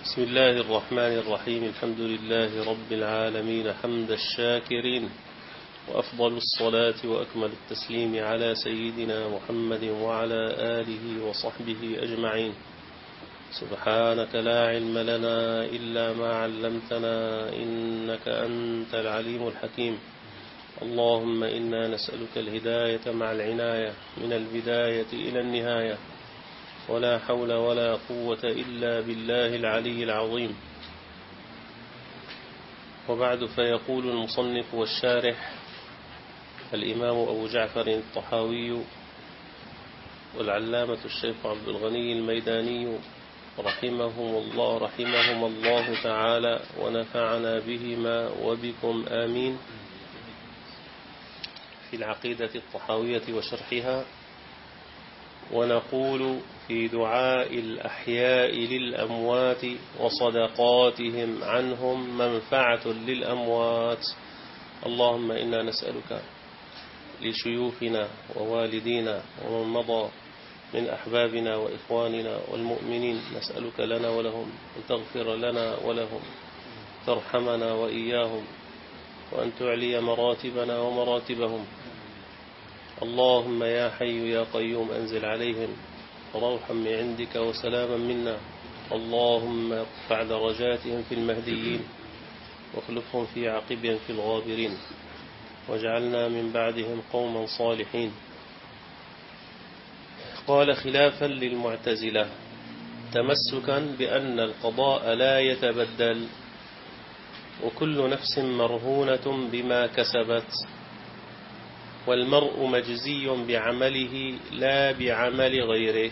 بسم الله الرحمن الرحيم. الحمد لله رب العالمين حمد الشاكرين، وأفضل الصلاة وأكمل التسليم على سيدنا محمد وعلى آله وصحبه أجمعين. سبحانك لا علم لنا إلا ما علمتنا إنك أنت العليم الحكيم. اللهم إنا نسألك الهداية مع العناية من البداية إلى النهاية، ولا حول ولا قوة إلا بالله العلي العظيم. وبعد، فيقول المصنف والشارح الإمام أبو جعفر الطحاوي والعلامة الشيخ عبد الغني الميداني رحمهم الله تعالى، ونفعنا بهما وبكم آمين، في العقيدة الطحاوية وشرحها. ونقول في دعاء الأحياء للأموات وصدقاتهم عنهم منفعة للأموات. اللهم إنا نسألك لشيوخنا ووالدينا ومن مضى من أحبابنا وإخواننا والمؤمنين، نسألك لنا ولهم أن تغفر لنا ولهم، ترحمنا وإياهم، وأن تعلي مراتبنا ومراتبهم. اللهم يا حي يا قيوم أنزل عليهم روحا من عندك وسلاما منا. اللهم ارفع درجاتهم في المهديين، واخلفهم في عقبهم في الغابرين، واجعلنا من بعدهم قوما صالحين. قال خلافا للمعتزلة، تمسكا بأن القضاء لا يتبدل، وكل نفس مرهونة بما كسبت، والمرء مجزي بعمله لا بعمل غيره.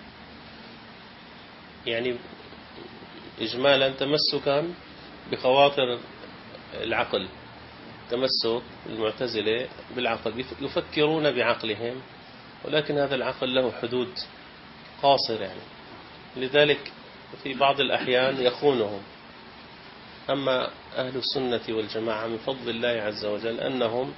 يعني إجمالا تمسكا بخواطر العقل، تمسك المعتزلة بالعقل، يفكرون بعقلهم، ولكن هذا العقل له حدود قاصرة، يعني لذلك في بعض الأحيان يخونهم. أما أهل السنة والجماعة من فضل الله عز وجل أنهم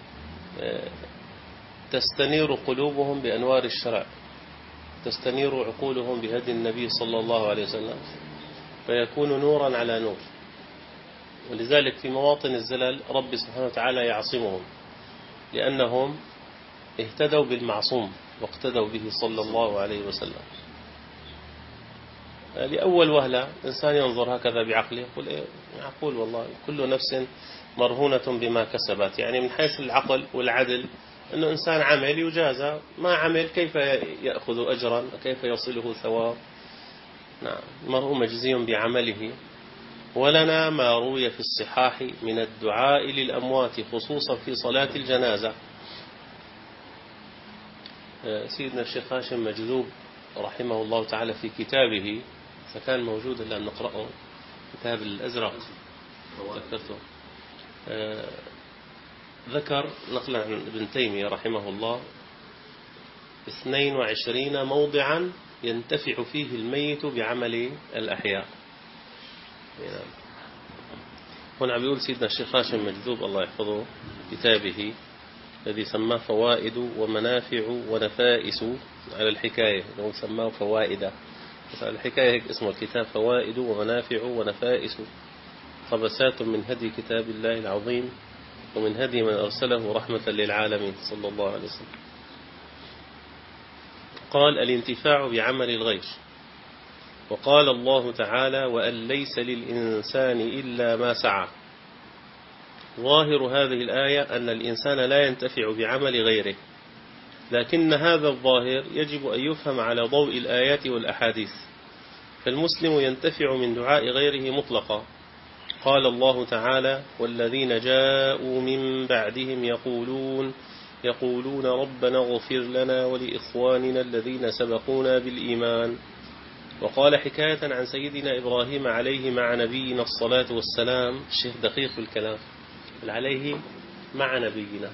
تستنير قلوبهم بأنوار الشرع، تستنير عقولهم بهدي النبي صلى الله عليه وسلم، فيكون نورا على نور. ولذلك في مواطن الزلل رب سبحانه وتعالى يعصمهم، لأنهم اهتدوا بالمعصوم واقتدوا به صلى الله عليه وسلم. لأول وهلة إنسان ينظر هكذا بعقله يقول معقول والله كل نفس مرهونة بما كسبت، يعني من حيث العقل والعدل أنه إنسان عمل يجازى، ما عمل كيف يأخذ أجرا، كيف يصله ثواب. نعم، المرء مجزي بعمله. ولنا ما روي في الصحاح من الدعاء للأموات، خصوصا في صلاة الجنازة. سيدنا الشيخ هاشم مجذوب رحمه الله تعالى في كتابه، فكان موجود الآن نقرأه، كتاب الأزرق ذكرته، ذكر نقلا عن ابن تيمية رحمه الله 22 موضعا ينتفع فيه الميت بعمل الأحياء. هنا عم يقول سيدنا الشيخ هاشم مجذوب الله يحفظه كتابه الذي سماه فوائد ومنافع ونفائس، على الحكاية لو سماه فوائد، بس على الحكاية هيك اسمه الكتاب، فوائد ومنافع ونفائس، خبسات من هدي كتاب الله العظيم، ومن هدي من أرسله رحمة للعالمين صلى الله عليه وسلم. قال الانتفاع بعمل الغير. وقال الله تعالى وأن ليس للإنسان إلا ما سعى. ظاهر هذه الآية أن الإنسان لا ينتفع بعمل غيره، لكن هذا الظاهر يجب أن يفهم على ضوء الآيات والأحاديث، فالمسلم ينتفع من دعاء غيره مطلقا. قال الله تعالى والذين جاءوا من بعدهم يقولون ربنا اغفر لنا ولإخواننا الذين سبقونا بالإيمان. وقال حكاية عن سيدنا إبراهيم عليه مع نبينا الصلاة والسلام، الشيخ دقيق في الكلام، عليه مع نبينا،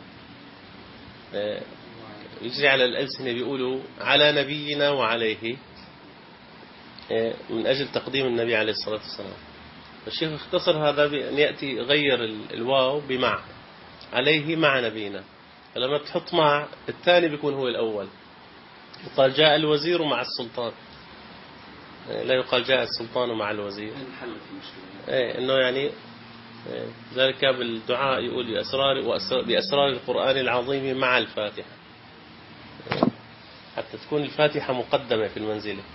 يجري على الألسنة بيقولوا على نبينا وعليه، من أجل تقديم النبي عليه الصلاة والسلام. الشيخ اختصر هذا بأن يأتي غير الواو بمع، عليه مع نبينا، فلما تحط مع الثاني بيكون هو الأول. وقال جاء الوزير مع السلطان، لا يقال جاء السلطان مع الوزير. إنه يعني ذلك بالدعاء يقول بأسرار القرآن العظيم مع الفاتحة، حتى تكون الفاتحة مقدمة في المنزلة.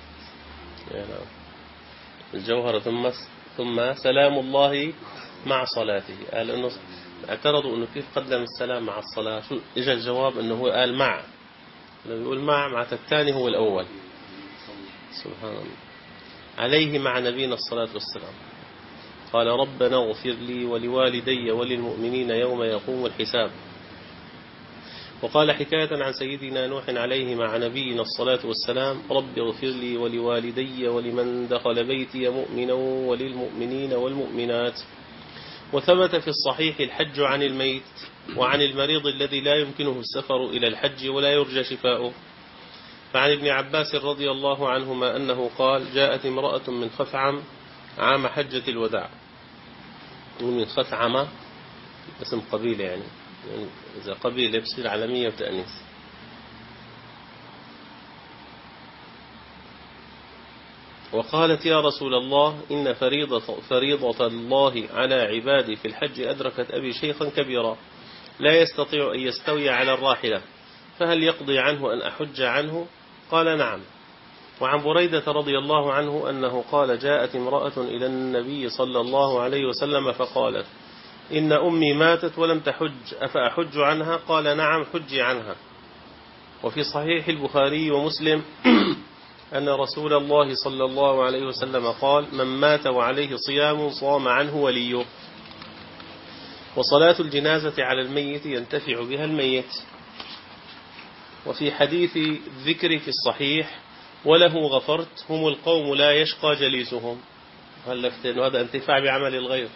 الجوهرة ثم سلام الله مع صلاته. قال إنه اعترضوا إنه كيف قدم السلام مع الصلاة، شو إجا الجواب إنه هو قال مع، لو يقول مع الثاني هو الأول. سبحان الله. عليه مع نبينا الصلاة والسلام. قال ربنا اغفر لي ولوالدي وللمؤمنين يوم يقوم الحساب. وقال حكاية عن سيدنا نوح عليه مع نبينا الصلاة والسلام رب اغفر لي ولوالدي ولمن دخل بيتي مؤمنا وللمؤمنين والمؤمنات. وثبت في الصحيح الحج عن الميت وعن المريض الذي لا يمكنه السفر إلى الحج ولا يرجى شفاؤه. فعن ابن عباس رضي الله عنهما أنه قال جاءت امرأة من خثعم عام حجة الوداع. من خثعم اسم قبيلة، يعني إذا قبيلة بصير علمية وتأنيث. وقالت يا رسول الله إن فريضة الله على عبادي في الحج أدركت أبي شيخا كبيرا لا يستطيع أن يستوي على الراحلة، فهل يقضي عنه أن أحج عنه؟ قال نعم. وعن بريدة رضي الله عنه أنه قال جاءت امرأة إلى النبي صلى الله عليه وسلم فقالت إن أمي ماتت ولم تحج أفأحج عنها؟ قال نعم حجي عنها. وفي صحيح البخاري ومسلم أن رسول الله صلى الله عليه وسلم قال من مات وعليه صيام صام عنه وليه. وصلاة الجنازة على الميت ينتفع بها الميت. وفي حديث الذكر في الصحيح وله غفرت هم القوم لا يشقى جليسهم، هذا انتفاع بعمل الغير.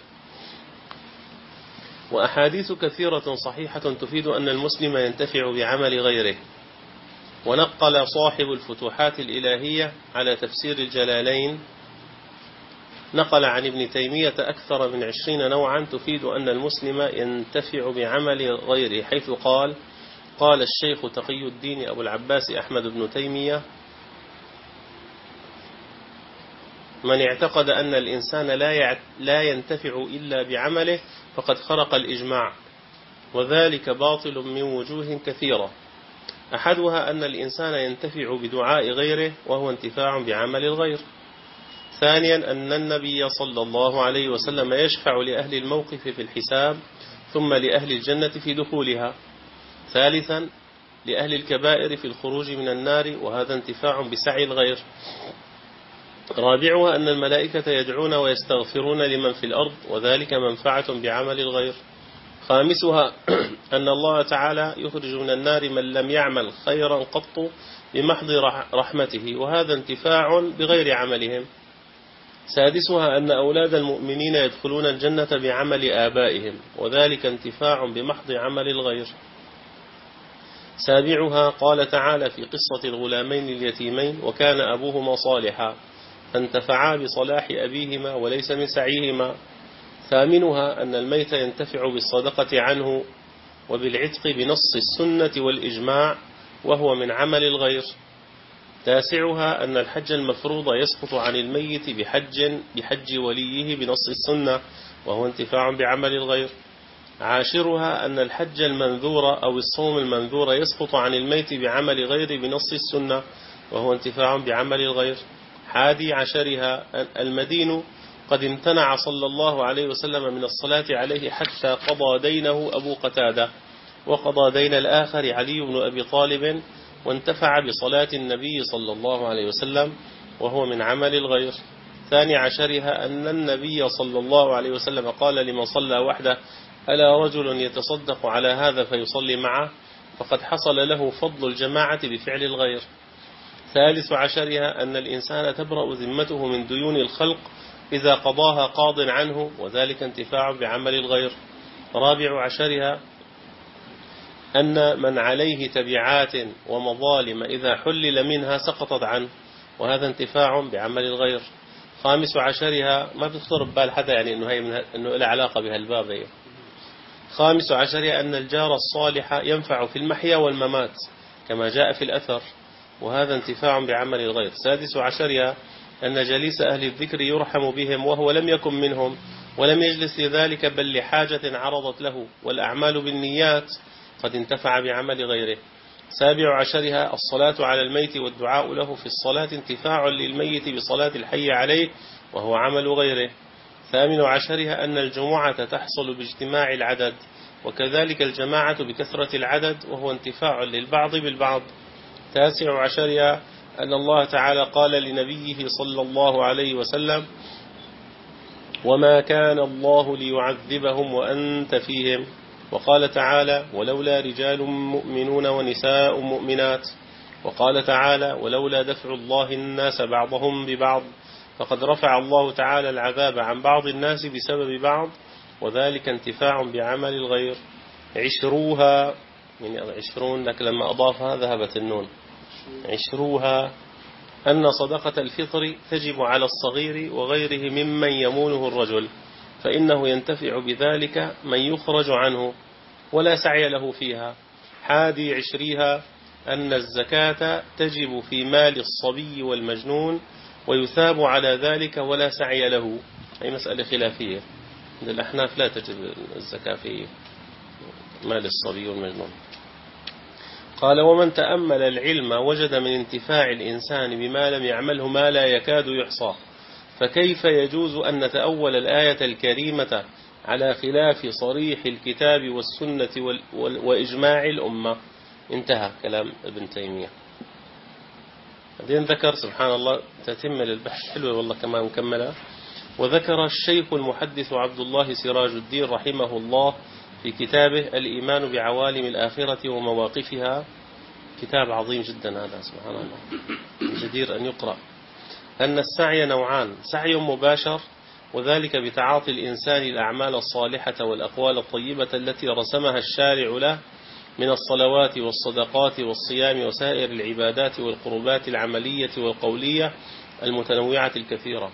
وأحاديث كثيرة صحيحة تفيد أن المسلم ينتفع بعمل غيره. ونقل صاحب الفتوحات الإلهية على تفسير الجلالين نقل عن ابن تيمية أكثر من 20 نوعا تفيد أن المسلم ينتفع بعمل غيره، حيث قال الشيخ تقي الدين أبو العباس أحمد بن تيمية من اعتقد أن الإنسان لا ينتفع إلا بعمله فقد خرق الإجماع، وذلك باطل من وجوه كثيرة. أحدها أن الإنسان ينتفع بدعاء غيره وهو انتفاع بعمل الغير. ثانيا أن النبي صلى الله عليه وسلم يشفع لأهل الموقف في الحساب ثم لأهل الجنة في دخولها. ثالثا لأهل الكبائر في الخروج من النار، وهذا انتفاع بسعي الغير. رابعها أن الملائكة يدعون ويستغفرون لمن في الأرض، وذلك منفعة بعمل الغير. خامسها أن الله تعالى يخرج من النار من لم يعمل خيرا قط بمحض رحمته، وهذا انتفاع بغير عملهم. سادسها أن أولاد المؤمنين يدخلون الجنة بعمل آبائهم، وذلك انتفاع بمحض عمل الغير. سابعها قال تعالى في قصة الغلامين اليتيمين وكان أبوهما صالحا فانتفعا بصلاح أبيهما وليس من سعيهما. ثامنها أن الميت ينتفع بالصدقة عنه وبالعتق بنص السنة والإجماع، وهو من عمل الغير. تاسعها أن الحج المفروض يسقط عن الميت بحج وليه بنص السنة، وهو انتفاع بعمل الغير. عاشرها أن الحج المنذور أو الصوم المنذور يسقط عن الميت بعمل غير بنص السنة، وهو انتفاع بعمل الغير. 11 المدين قد امتنع صلى الله عليه وسلم من الصلاة عليه حتى قضى دينه أبو قتادة، وقضى دين الآخر علي بن أبي طالب، وانتفع بصلاة النبي صلى الله عليه وسلم، وهو من عمل الغير. 12 أن النبي صلى الله عليه وسلم قال لمن صلى وحده ألا رجل يتصدق على هذا فيصلي معه، فقد حصل له فضل الجماعة بفعل الغير. 13 أن الإنسان تبرأ ذمته من ديون الخلق إذا قضاها قاض عنه، وذلك انتفاع بعمل الغير. 14 أن من عليه تبعات ومظالم إذا حلل منها سقطت عنه، وهذا انتفاع بعمل الغير. 15 ما بتخطر ببال حدا يعني إنه له علاقة بهالباب. 15 أن الجار الصالح ينفع في المحيا والممات كما جاء في الأثر، وهذا انتفاع بعمل الغير. 16 أن جليس أهل الذكر يرحم بهم وهو لم يكن منهم ولم يجلس لذلك بل لحاجة عرضت له، والأعمال بالنيات قد انتفع بعمل غيره. 17 الصلاة على الميت والدعاء له في الصلاة انتفاع للميت بصلاة الحي عليه وهو عمل غيره. 18 أن الجمعة تحصل باجتماع العدد، وكذلك الجماعة بكثرة العدد وهو انتفاع للبعض بالبعض. 19 أن الله تعالى قال لنبيه صلى الله عليه وسلم: وما كان الله ليعذبهم وأنت فيهم. وقال تعالى: ولولا رجال مؤمنون ونساء مؤمنات. وقال تعالى: ولولا دفع الله الناس بعضهم ببعض. فقد رفع الله تعالى العذاب عن بعض الناس بسبب بعض، وذلك انتفاع بعمل الغير. 20 من 20 لك لما أضافها ذهبت النون. 20 أن صدقة الفطر تجب على الصغير وغيره ممن يمونه الرجل، فإنه ينتفع بذلك من يخرج عنه ولا سعي له فيها. 21 أن الزكاة تجب في مال الصبي والمجنون ويثاب على ذلك ولا سعي له. أي مسألة خلافية، عند الأحناف لا تجب الزكاة في مال الصبي والمجنون. قال: ومن تأمل العلم وجد من انتفاع الإنسان بما لم يعمله ما لا يكاد يحصى، فكيف يجوز أن نتأول الآية الكريمة على خلاف صريح الكتاب والسنة وإجماع الأمة؟ انتهى كلام ابن تيمية. بعدين ذكر سبحان الله تتم للبحث حلوة والله كمان مكملة. وذكر الشيخ المحدث عبد الله سراج الدين رحمه الله في كتابه الإيمان بعوالم الآخرة ومواقفها، كتاب عظيم جدا هذا سبحان الله جدير أن يقرأ، أن السعي نوعان: سعي مباشر وذلك بتعاطي الإنسان الأعمال الصالحة والأقوال الطيبة التي رسمها الشارع له من الصلوات والصدقات والصيام وسائر العبادات والقربات العملية والقولية المتنوعة الكثيرة.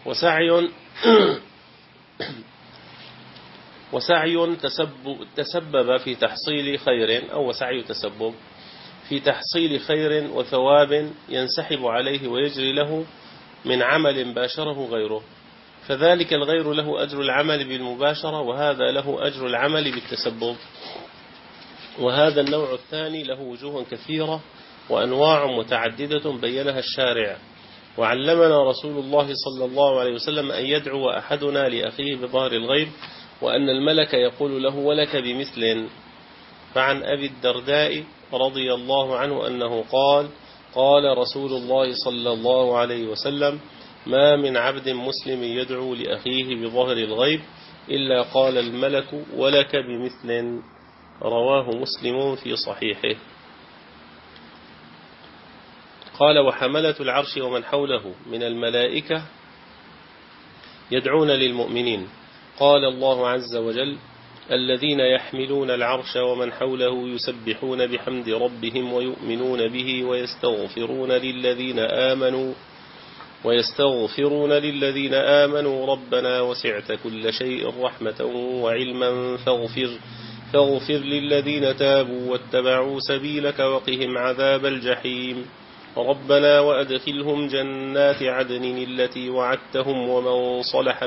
وسعي تسبب في تحصيل خير، أو سعي تسبب في تحصيل خير وثواب ينسحب عليه ويجري له من عمل باشره غيره، فذلك الغير له أجر العمل بالمباشرة وهذا له أجر العمل بالتسبب. وهذا النوع الثاني له وجوه كثيرة وأنواع متعددة بينها الشارع. وعلمنا رسول الله صلى الله عليه وسلم أن يدعو أحدنا لأخيه بظهر الغيب وأن الملك يقول له: ولك بمثل. فعن أبي الدرداء رضي الله عنه أنه قال: قال رسول الله صلى الله عليه وسلم: ما من عبد مسلم يدعو لأخيه بظهر الغيب إلا قال الملك: ولك بمثل. رواه مسلم في صحيحه. قال: وحملة العرش ومن حوله من الملائكة يدعون للمؤمنين. قال الله عز وجل: الذين يحملون العرش ومن حوله يسبحون بحمد ربهم ويؤمنون به ويستغفرون للذين آمنوا ربنا وسعت كل شيء رحمة وعلما فاغفر للذين تابوا واتبعوا سبيلك وقهم عذاب الجحيم ربنا وأدخلهم جنات عدن التي وعدتهم ومن صلح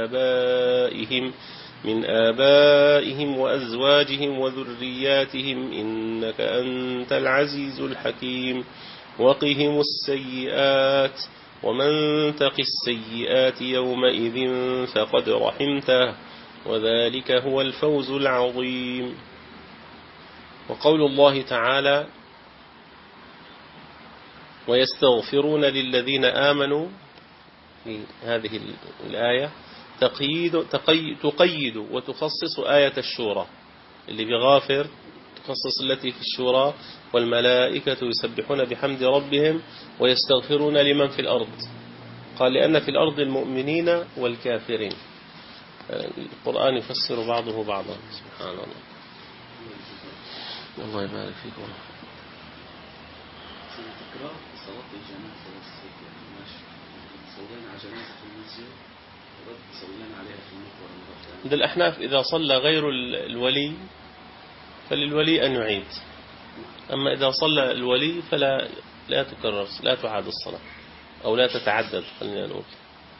من آبائهم وأزواجهم وذرياتهم إنك أنت العزيز الحكيم وقهم السيئات ومن تق السيئات يومئذ فقد رحمته وذلك هو الفوز العظيم. وقول الله تعالى: ويستغفرون للذين آمنوا، في هذه الآية تقيد وتخصص آية الشورى اللي بغافر، تخصص التي في الشورى: والملائكة يسبحون بحمد ربهم ويستغفرون لمن في الأرض. قال: لأن في الأرض المؤمنين والكافرين. القرآن يفسر بعضه بعضا. سبحان الله. الله يبارك فيكم. صلاة الجنازة صلينا على جنازة في المسجد صلينا عليها في المقبرة. عند الأحناف إذا صلى غير الولي فللولي أن يعيد، أما إذا صلى الولي فلا تكرر، لا تعاد الصلاة. أو لا تتعدد خلينا نقول.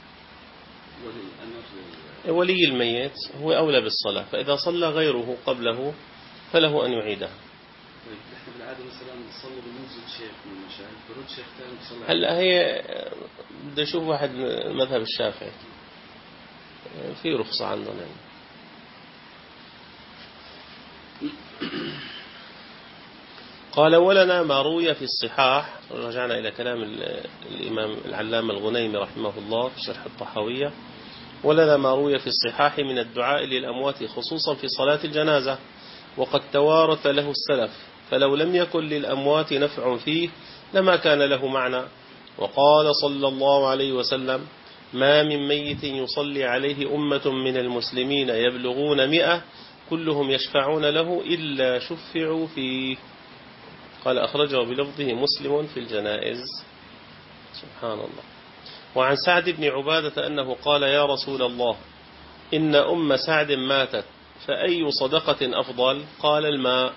ولي الميت هو أولى بالصلاة، فإذا صلى غيره قبله فله أن يعيدها. طيب احنا بالعاده مثلا نصلي بمنزل شيخ من المشايخ، برد شيخ ثاني بصلي. هلا هي بدي اشوف واحد من مذهب الشافعي في رخصة عندهم يعني. قال ولنا ما روي في الصحاح، رجعنا إلى كلام الإمام العلامة الغنيمي رحمه الله في شرح الطحاوية. ولنا ما روي في الصحاح من الدعاء للأموات خصوصا في صلاة الجنازة، وقد توارث له السلف، فلو لم يكن للأموات نفع فيه لما كان له معنى. وقال صلى الله عليه وسلم ما من ميت يصلي عليه أمة من المسلمين يبلغون 100 كلهم يشفعون له إلا شفعوا فيه. قال أخرجه بلفظه مسلم في الجنائز. سبحان الله. وعن سعد بن عبادة أنه قال يا رسول الله إن أم سعد ماتت فأي صدقة أفضل؟ قال الماء،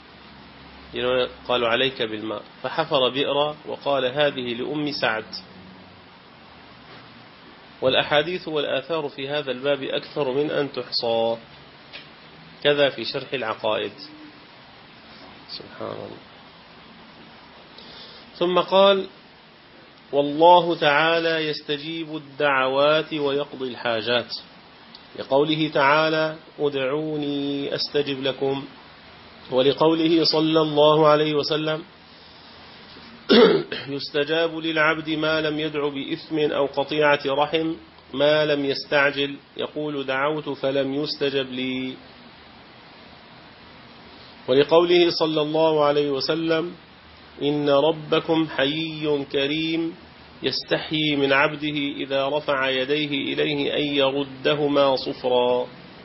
قالوا عليك بالماء، فحفر بئرا وقال هذه لأم سعد. والأحاديث والآثار في هذا الباب أكثر من أن تحصى، كذا في شرح العقائد. سبحان الله. ثم قال والله تعالى يستجيب الدعوات ويقضي الحاجات، لقوله تعالى ادعوني أستجب لكم، ولقوله صلى الله عليه وسلم يستجاب للعبد ما لم يدع بإثم أو قطيعة رحم ما لم يستعجل، يقول دعوت فلم يستجب لي. ولقوله صلى الله عليه وسلم إن ربكم حيي كريم يستحيي من عبده إذا رفع يديه إليه أن يردهما صفرا.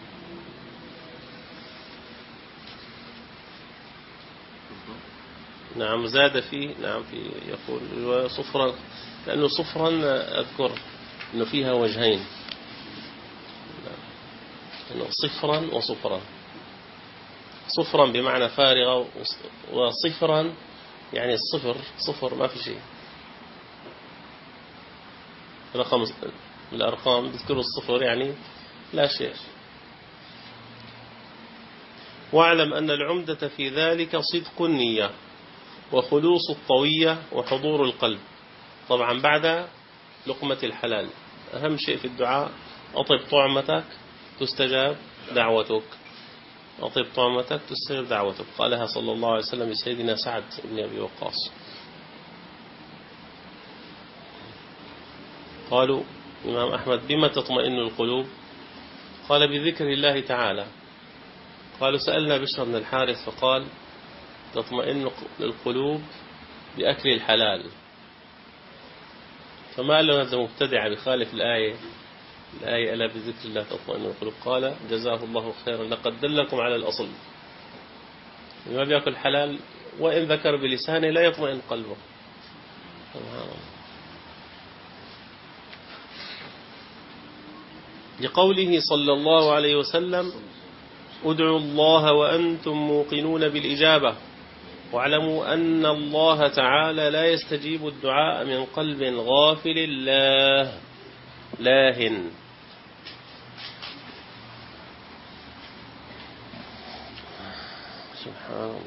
نعم زاد فيه، نعم في يقول صفرا، لأنه صفرا أذكر أنه فيها وجهين، أنه صفرا وصفرا، صفرا بمعنى فارغة، وصفرا يعني الصفر صفر ما في شيء. رقم الأرقام بذكروا الصفر يعني لا شيء. واعلم أن العمدة في ذلك صدق النية وخلوص الطوية وحضور القلب. طبعا بعد لقمة الحلال أهم شيء في الدعاء أطب طعمتك تستجاب دعوتك، أطب طعمتك تستجاب دعوتك، قالها صلى الله عليه وسلم لسيدنا سعد بن أبي وقاص. قالوا إمام أحمد بما تطمئن القلوب؟ قال بذكر الله تعالى. قالوا سألنا بشر بن الحارث فقال تطمئن القلوب بأكل الحلال. فما قال له هذا مبتدع بخالف الآية ألا بذكر الله تطمئن القلوب؟ قال جزاه الله خيرا لقد دلكم على الأصل. ما بيأكل حلال وإن ذكر بلسانه لا يطمئن قلبه. لقوله صلى الله عليه وسلم ادعوا الله وأنتم موقنون بالإجابة، واعلموا أن الله تعالى لا يستجيب الدعاء من قلب غافل لاهن. سبحان الله.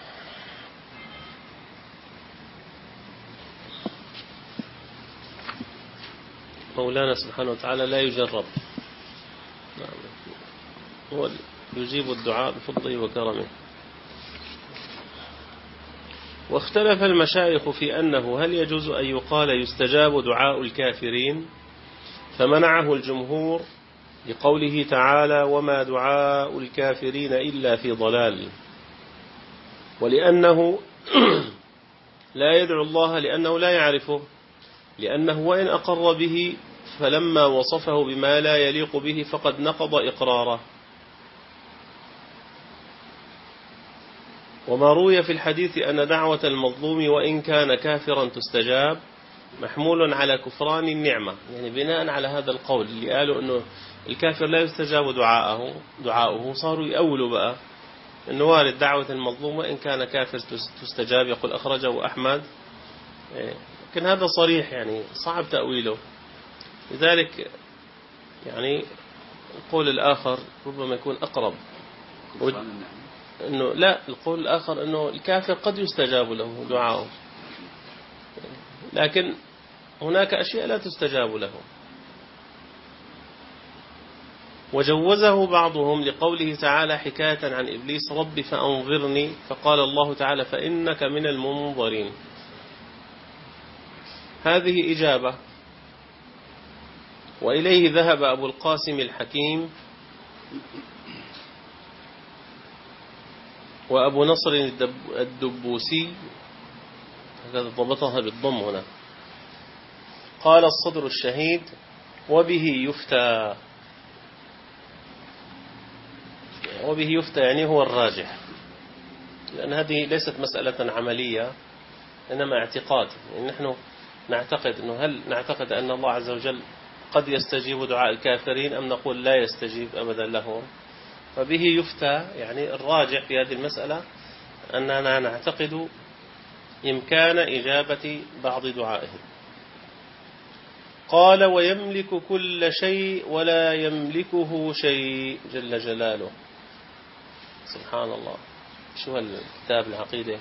مولانا سبحانه وتعالى لا يجرب، هو يجيب الدعاء بفضله وكرمه. واختلف المشايخ في أنه هل يجوز أن يقال يستجاب دعاء الكافرين، فمنعه الجمهور لقوله تعالى وما دعاء الكافرين إلا في ضلال، ولأنه لا يدعو الله لأنه لا يعرفه، لأنه وإن أقر به فلما وصفه بما لا يليق به فقد نقض إقراره. وما روي في الحديث أن دعوة المظلوم وإن كان كافرا تستجاب محمول على كفران النعمة، يعني بناء على هذا القول اللي قالوا أنه الكافر لا يستجاب دعاؤه صاروا يأولوا بقى أنه وارد دعوة المظلوم وإن كان كافر تستجاب. يقول أخرجه أحمد لكن هذا صريح يعني صعب تأويله. لذلك يعني القول الآخر ربما يكون أقرب، إنه لا، القول الآخر إنه الكافر قد يستجاب له دعاؤه، لكن هناك أشياء لا تستجاب له. وجوزه بعضهم لقوله تعالى حكاية عن إبليس رب فأنظرني، فقال الله تعالى فإنك من المنظرين. هذه إجابة، وإليه ذهب أبو القاسم الحكيم وأبو نصر الدبوسي، هذا ضبطها بالضم هنا. قال الصدر الشهيد وبه يفتى، وبه يفتى يعني هو الراجح، لأن هذه ليست مسألة عملية إنما اعتقاد. يعني نحن نعتقد أنه هل نعتقد أن الله عز وجل قد يستجيب دعاء الكافرين أم نقول لا يستجيب أبدا لهم؟ فبه يفتى يعني الراجح في هذه المسألة أننا نعتقد إمكان إجابة بعض دعائهم. قال ويملك كل شيء ولا يملكه شيء جل جلاله. سبحان الله، شو هالكتاب العقيدة،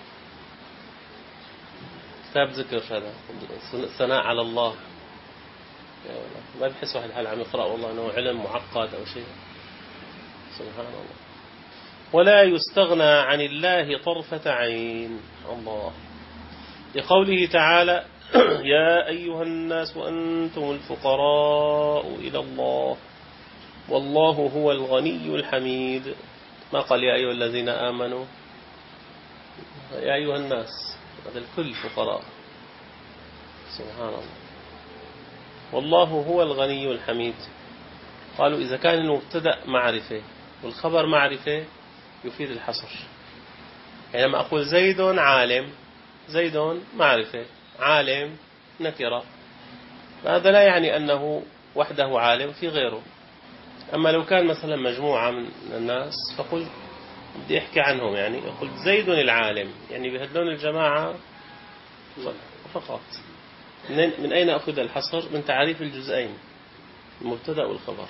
كتاب ذكر هذا، ثناء على الله. ما بحس واحد حال عم يقرأ والله أنه علم معقد أو شيء. سبحان الله. ولا يستغنى عن الله طرفة عين. الله، لقوله تعالى يا أيها الناس وأنتم الفقراء إلى الله والله هو الغني الحميد. ما قال يا أيها الذين آمنوا، يا أيها الناس، هذا الكل فقراء. سبحان الله. والله هو الغني الحميد. قالوا إذا كان المبتدأ معرفة والخبر معرفة يفيد الحصر. يعني لما أقول زيد عالم، زيد معرفة، عالم نكرة، هذا لا يعني أنه وحده عالم في غيره. أما لو كان مثلا مجموعة من الناس فقل بدي أحكي عنهم، يعني قلت زيد العالم، يعني بهدلون الجماعة فقط. من أين أخذ الحصر؟ من تعريف الجزئين المبتدأ والخبر.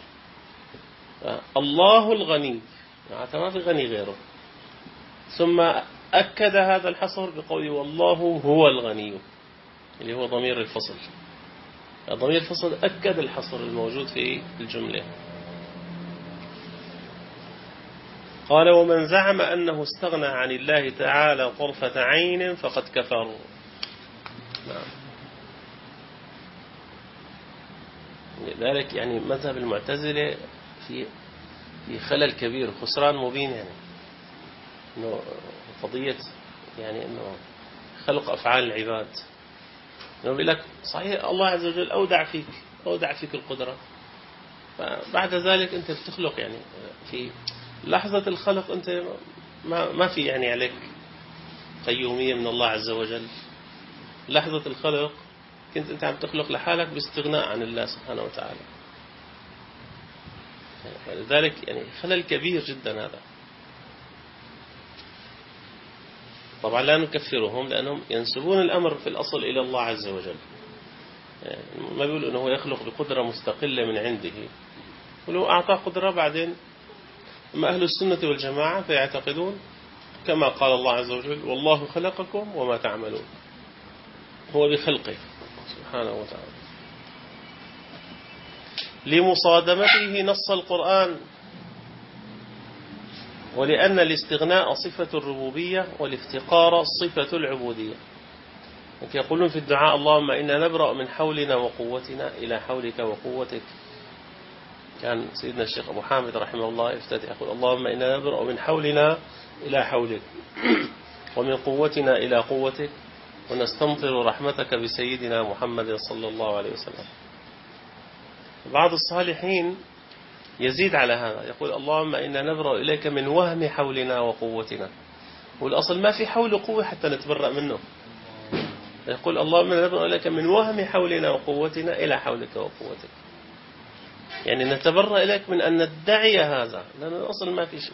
الله الغني، ما في غني غيره. ثم أكد هذا الحصر بقوله والله هو الغني، اللي هو ضمير الفصل. ضمير الفصل أكد الحصر الموجود في الجملة. قال ومن زعم أنه استغنى عن الله تعالى طرفة عين فقد كفر. نعم. لذلك يعني مذهب المعتزلة في خلل كبير، خسران مبين، يعني إنه قضية يعني إنه خلق أفعال العباد، إنه بيقول لك صحيح الله عز وجل أودع فيك القدرة، فبعد ذلك أنت بتخلق، يعني في لحظة الخلق أنت ما في يعني عليك قيومية من الله عز وجل. لحظة الخلق كنت أنت عم تخلق لحالك باستغناء عن الله سبحانه وتعالى. لذلك يعني خلل كبير جدا هذا. طبعا لا نكفرهم لأنهم ينسبون الأمر في الأصل إلى الله عز وجل، يعني ما بيقول أنه يخلق بقدرة مستقلة من عنده، ولو أعطى قدرة بعدين. أما أهل السنة والجماعة فيعتقدون كما قال الله عز وجل والله خلقكم وما تعملون، هو بخلقه سبحانه وتعالى لمصادمته نص القرآن، ولأن الاستغناء صفة الربوبية والافتقار صفة العبودية. يقولون في الدعاء اللهم إنا نبرأ من حولنا وقوتنا إلى حولك وقوتك. كان سيدنا الشيخ أبو حامد رحمه الله يفتتح يقول اللهم إنا نبرأ من حولنا إلى حولك ومن قوتنا إلى قوتك ونستمطر رحمتك بسيدنا محمد صلى الله عليه وسلم. بعض الصالحين يزيد على هذا يقول اللهم إنا نبرأ إليك من وهم حولنا وقوتنا، والأصل ما في حول وقوة حتى نتبرأ منه. يقول اللهم إنا نبرأ إليك من وهم حولنا وقوتنا إلى حولك وقوتك، يعني نتبرأ إليك من أن ندعي هذا، لأن الأصل ما في شيء.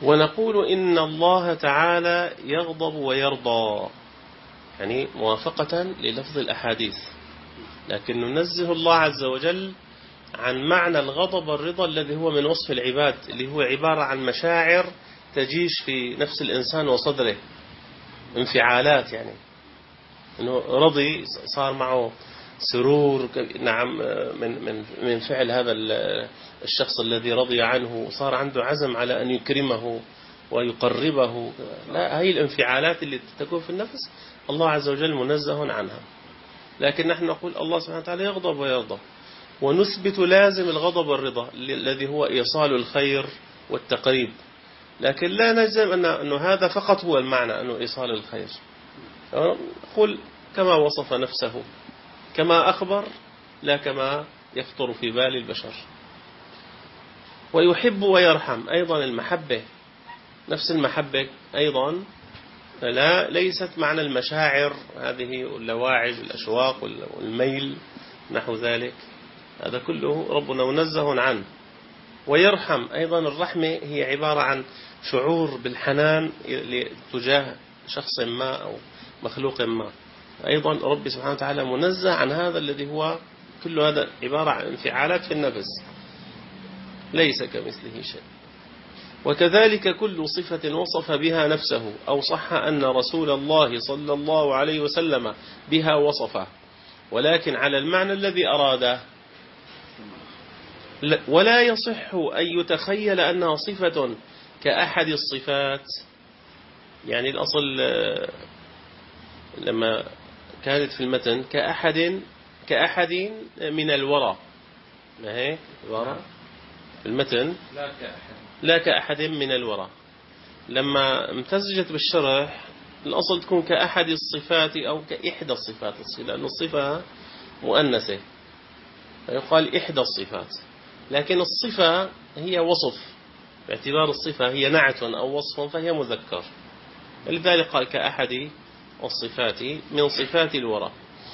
ونقول إن الله تعالى يغضب ويرضى، يعني موافقة للفظ الأحاديث، لكن ننزه الله عز وجل عن معنى الغضب والرضا الذي هو من وصف العباد، اللي هو عبارة عن مشاعر تجيش في نفس الإنسان وصدره، انفعالات، يعني إنه رضي صار معه سرور، نعم، من فعل هذا الشخص الذي رضي عنه، صار عنده عزم على أن يكرمه ويقربه. لا، هي الانفعالات اللي تكون في النفس الله عز وجل منزه عنها، لكن نحن نقول الله سبحانه وتعالى يغضب ويرضى، ونثبت لازم الغضب والرضا الذي هو إيصال الخير والتقريب، لكن لا نجزم أنه هذا فقط هو المعنى، أنه إيصال الخير. نقول كما وصف نفسه، كما أخبر، لا كما يخطر في بال البشر. ويحب ويرحم، أيضا المحبة، نفس المحبة أيضا ليست معنى المشاعر هذه، اللواعج، الأشواق والميل نحو ذلك، هذا كله ربنا منزه عنه. ويرحم أيضا، الرحمة هي عبارة عن شعور بالحنان تجاه شخص ما أو مخلوق ما، أيضا رب سبحانه وتعالى منزه عن هذا الذي هو كل هذا عبارة عن انفعالات في النفس، ليس كمثله شيء. وكذلك كل صفة وصف بها نفسه أو صح أن رسول الله صلى الله عليه وسلم بها وصفه، ولكن على المعنى الذي أراده، ولا يصح أن يتخيل أنها صفة كأحد الصفات. يعني الأصل لما كانت في المتن كأحد من الورى، ما هي الورى في المتن، لا كأحد من الورى. لما امتزجت بالشرح الأصل تكون كأحد الصفات أو كإحدى الصفات، لأن الصفة مؤنثة فيقال إحدى الصفات، لكن الصفة هي وصف، باعتبار الصفة هي نعت أو وصف فهي مذكر، لذلك قال كأحد الصفات من صفات الورى،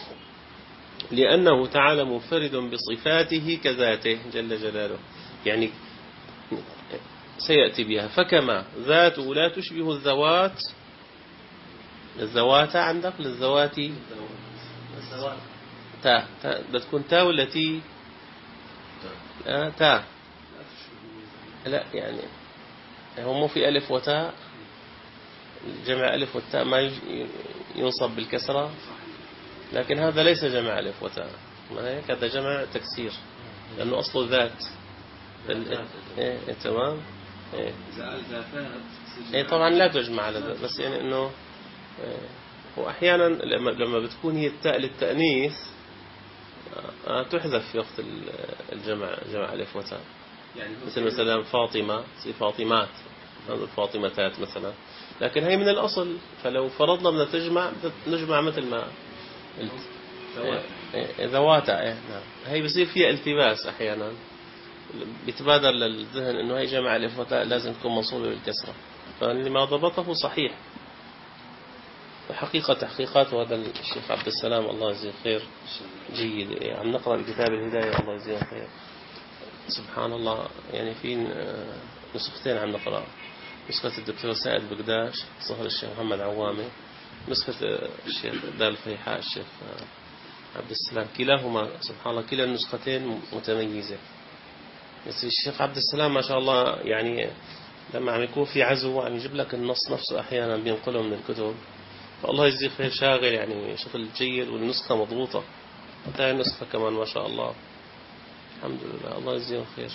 لأنه تعالى منفرد بصفاته كذاته جل جلاله، يعني سيأتي بها. فكما ذاته لا تشبه الذوات، الذوات عندك للذوات تا بتكون تا والتي تا، لا يعني هو مو في ألف وتاء، جمع ألف والتاء ما ينصب بالكسرة، لكن هذا ليس جمع ألف وتاء، ما هيك، هذا جمع تكسير لأنه أصله ذات. تمام. طبعا لا تجمع على ذات، بس يعني إنه وأحيانا لما بتكون هي التاء للتأنيث تحذف في وقت الجمع، جمع ألف وتاء، يعني مثلا فاطمة فاطمات، الفاطمتات مثلا، لكن هي من الأصل، فلو فرضنا بدنا تجمع نجمع مثل ما ذواتا، نعم، هي بصير فيها التباس أحيانا، بيتبادر للذهن إنه هي جمع ألف وتاء لازم تكون منصوبة بالكسرة، فاللي ما ضبطه صحيح. حقيقة تحقيقات هذا الشيخ عبد السلام الله يجزيه خير جيد، عم نقرأ بكتاب الهداية الله يجزيه خير، سبحان الله، يعني في نسختين عم نقرأ، نسخة الدكتور سائد بقداش صهر الشيخ محمد عوامي، نسخة الشيخ دال الفيحاء الشيخ عبد السلام، كلاهما سبحان الله كلا النسختين متميزة. بس الشيخ عبد السلام ما شاء الله، يعني لما عم يكون في عزو عم يجيب لك النص نفسه أحيانا بينقله من الكتب، فالله يجزيه خير، شاغل يعني شغل جيد، والنسخة مضبوطة، حتى النسخة كمان ما شاء الله، الحمد لله، الله يجزيه خير.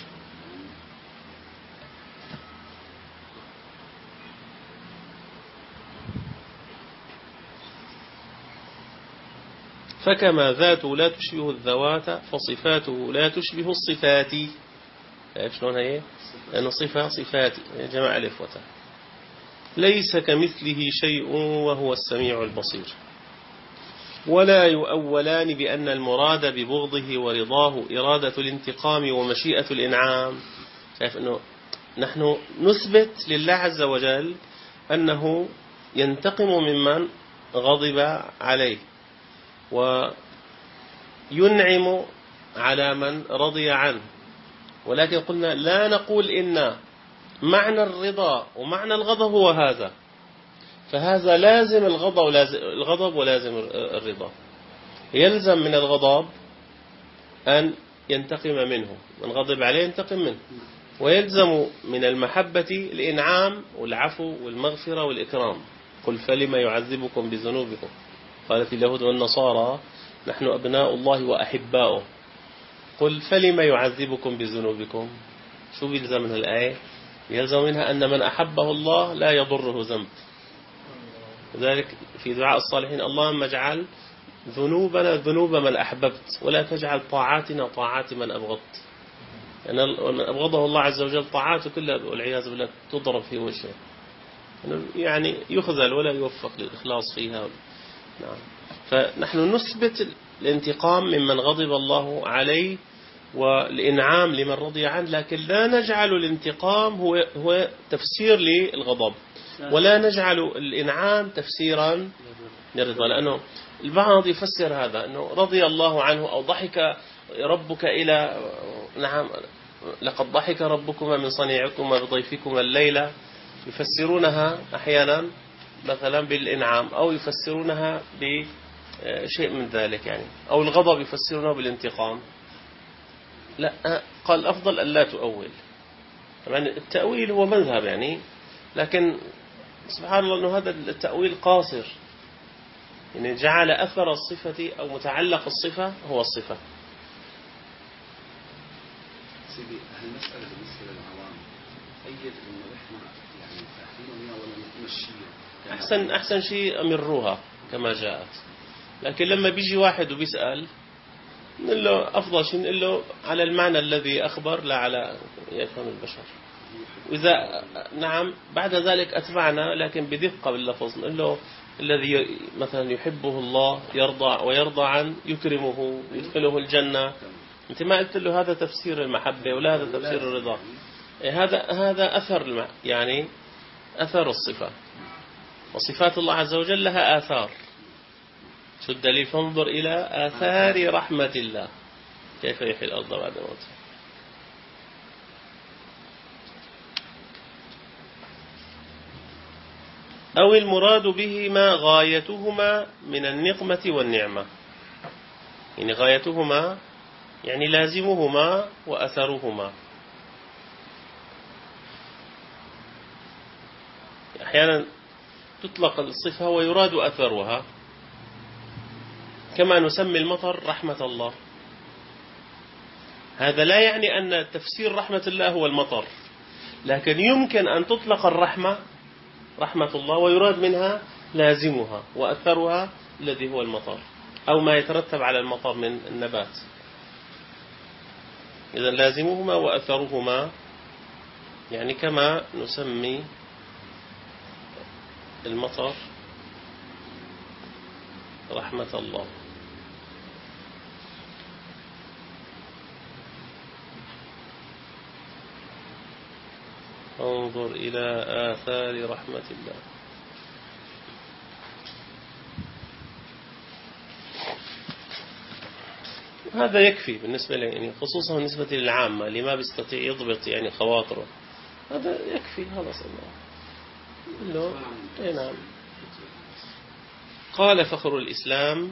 فكما ذاته لا تشبه الذوات فصفاته لا تشبه الصفات. شلون هي؟ لأن صفة صفات جمع ألف وتاء. ليس كمثله شيء وهو السميع البصير. ولا يؤولان بأن المراد ببغضه ورضاه إرادة الانتقام ومشيئة الإنعام. شايف أنه نحن نثبت لله عز وجل أنه ينتقم ممن غضب عليه وينعم على من رضي عنه، ولكن قلنا لا نقول إن معنى الرضا ومعنى الغضب هو هذا، فهذا لازم الغضب ولازم الرضا. يلزم من الغضب أن ينتقم منه، من غضب عليه ينتقم منه، ويلزم من المحبة الإنعام والعفو والمغفرة والإكرام. قل فلما يعذبكم بذنوبكم قالت اليهود والنصارى نحن أبناء الله وأحباؤه. قل فلما يعذبكم بذنوبكم، شو بيلزم من الآية؟ يلزم منها أن من أحبه الله لا يضره ذنب. لذلك في دعاء الصالحين اللهم اجعل ذنوبنا ذنوب من أحببت ولا تجعل طاعاتنا طاعات من أبغضت. يعني من أبغضه الله عز وجل طاعاته كلها والعياذ بالله تضرب في وجهه، يعني يخذل ولا يوفق للإخلاص فيها. نعم. فنحن نثبت الانتقام ممن غضب الله عليه والإنعام لمن رضي عنه، لكن لا نجعل الانتقام هو تفسير للغضب، ولا نجعل الإنعام تفسيرا للرضا. لأنه البعض يفسر هذا أنه رضي الله عنه أو ضحك ربك إلى نعم لقد ضحك ربكما من صنيعكما بضيفكما الليلة، يفسرونها أحيانا مثلا بالإنعام، أو يفسرونها بشيء من ذلك يعني، أو الغضب يفسرونه بالانتقام. لا، قال الأفضل أن لا تؤول. طبعا التأويل هو مذهب يعني، لكن سبحان الله أنه هذا التأويل قاصر، يعني جعل أثر الصفة أو متعلق الصفة هو الصفة. سيدي هالمسألة بالنسبة للعوام أيد إنه إحنا يعني تأخيرنا ولا نمشيها؟ أحسن شيء أمروها كما جاءت. لكن لما بيجي واحد وبيسأل نقول له أفضل شيء نقول له على المعنى الذي أخبر لا على يفهم البشر. وإذا نعم بعد ذلك أتبعنا لكن بدقة باللفظ، نقول له الذي مثلا يحبه الله يرضى ويرضى عن يكرمه يدخله الجنة. أنت ما قلت له هذا تفسير المحبة ولا هذا تفسير الرضا. هذا أثر يعني أثر الصفة، وصفات الله عز وجل لها آثار. شو الدليل؟ فانظر إلى آثار رحمة الله كيف يحيي الأرض بعد موتها. أو المراد بهما غايتهما من النقمة والنعمة، يعني غايتهما يعني لازمهما وأثرهما. أحيانا تطلق الصفة ويراد أثرها، كما نسمي المطر رحمة الله. هذا لا يعني أن تفسير رحمة الله هو المطر، لكن يمكن أن تطلق الرحمة رحمة الله ويراد منها لازمها وأثرها الذي هو المطر أو ما يترتب على المطر من النبات. إذا لازمهما وأثرهما يعني كما نسمي المطر رحمة الله. انظر إلى آثار رحمة الله. هذا يكفي بالنسبة لي يعني، خصوصا بالنسبة للعامة اللي ما بيستطيع يضبط يعني خواطره، هذا يكفي. هذا صلى الله. نعم. قال فخر الإسلام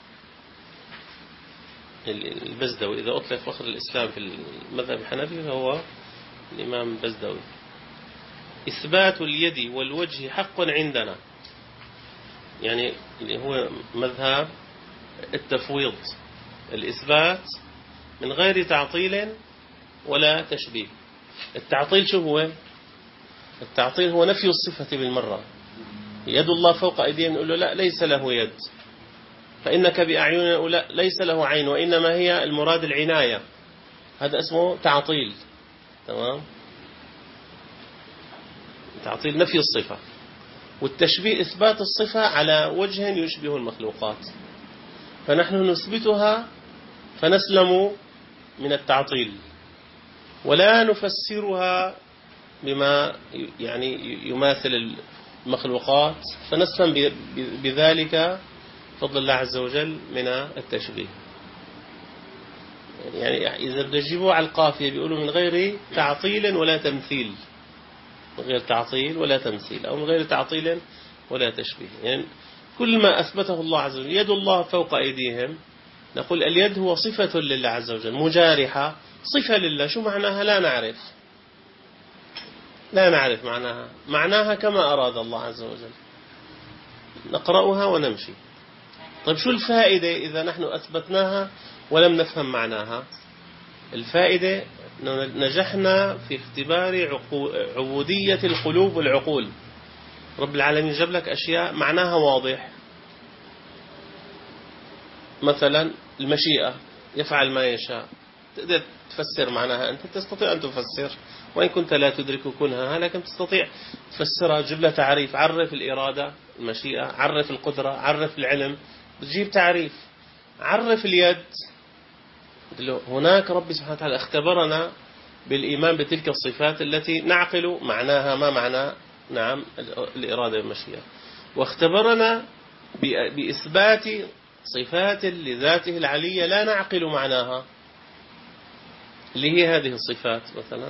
البزدوي، إذا أطلق فخر الإسلام في المذهب الحنفي فهو الإمام البزدوي: إثبات اليد والوجه حق عندنا، يعني اللي هو مذهب التفويض، الإثبات من غير تعطيل ولا تشبيه. التعطيل شو هو؟ التعطيل هو نفي الصفة بالمرة. يد الله فوق أيديهم نقول له لا ليس له يد، فإنك بأعيننا نقول لا ليس له عين وإنما هي المراد العناية، هذا اسمه تعطيل. تمام؟ تعطيل نفي الصفة. والتشبيه إثبات الصفة على وجه يشبه المخلوقات، فنحن نثبتها فنسلم من التعطيل، ولا نفسرها بما يعني يماثل المخلوقات فنسلم بذلك فضل الله عز وجل من التشبيه. يعني إذا بده يجيبوا على القافية بيقولوا من غير تعطيل ولا تمثيل، من غير تعطيل ولا تمثيل، أو من غير تعطيل ولا تشبيه. يعني كل ما أثبته الله عز وجل، يد الله فوق أيديهم، نقول اليد هو صفة لله عز وجل، مجارحة صفة لله. شو معناها؟ لا نعرف، لا نعرف معناها، معناها كما أراد الله عز وجل، نقرأها ونمشي. طيب شو الفائدة إذا نحن أثبتناها ولم نفهم معناها؟ الفائدة نجحنا في اختبار عبودية القلوب والعقول. رب العالمين جاب لك أشياء معناها واضح، مثلا المشيئة، يفعل ما يشاء، تقدر تفسر معناها، أنت تستطيع أن تفسر وإن كنت لا تدرك كنها، لكن تستطيع تفسرها، تجيب لها تعريف. عرف الإرادة، المشيئة، عرف القدرة، عرف العلم، بتجيب تعريف. عرف اليد، هناك رب سبحانه وتعالى اختبرنا بالإيمان بتلك الصفات التي نعقل معناها، ما معنى نعم الإرادة والمشيئة، واختبرنا بإثبات صفات لذاته العلية لا نعقل معناها، اللي هي هذه الصفات مثلا.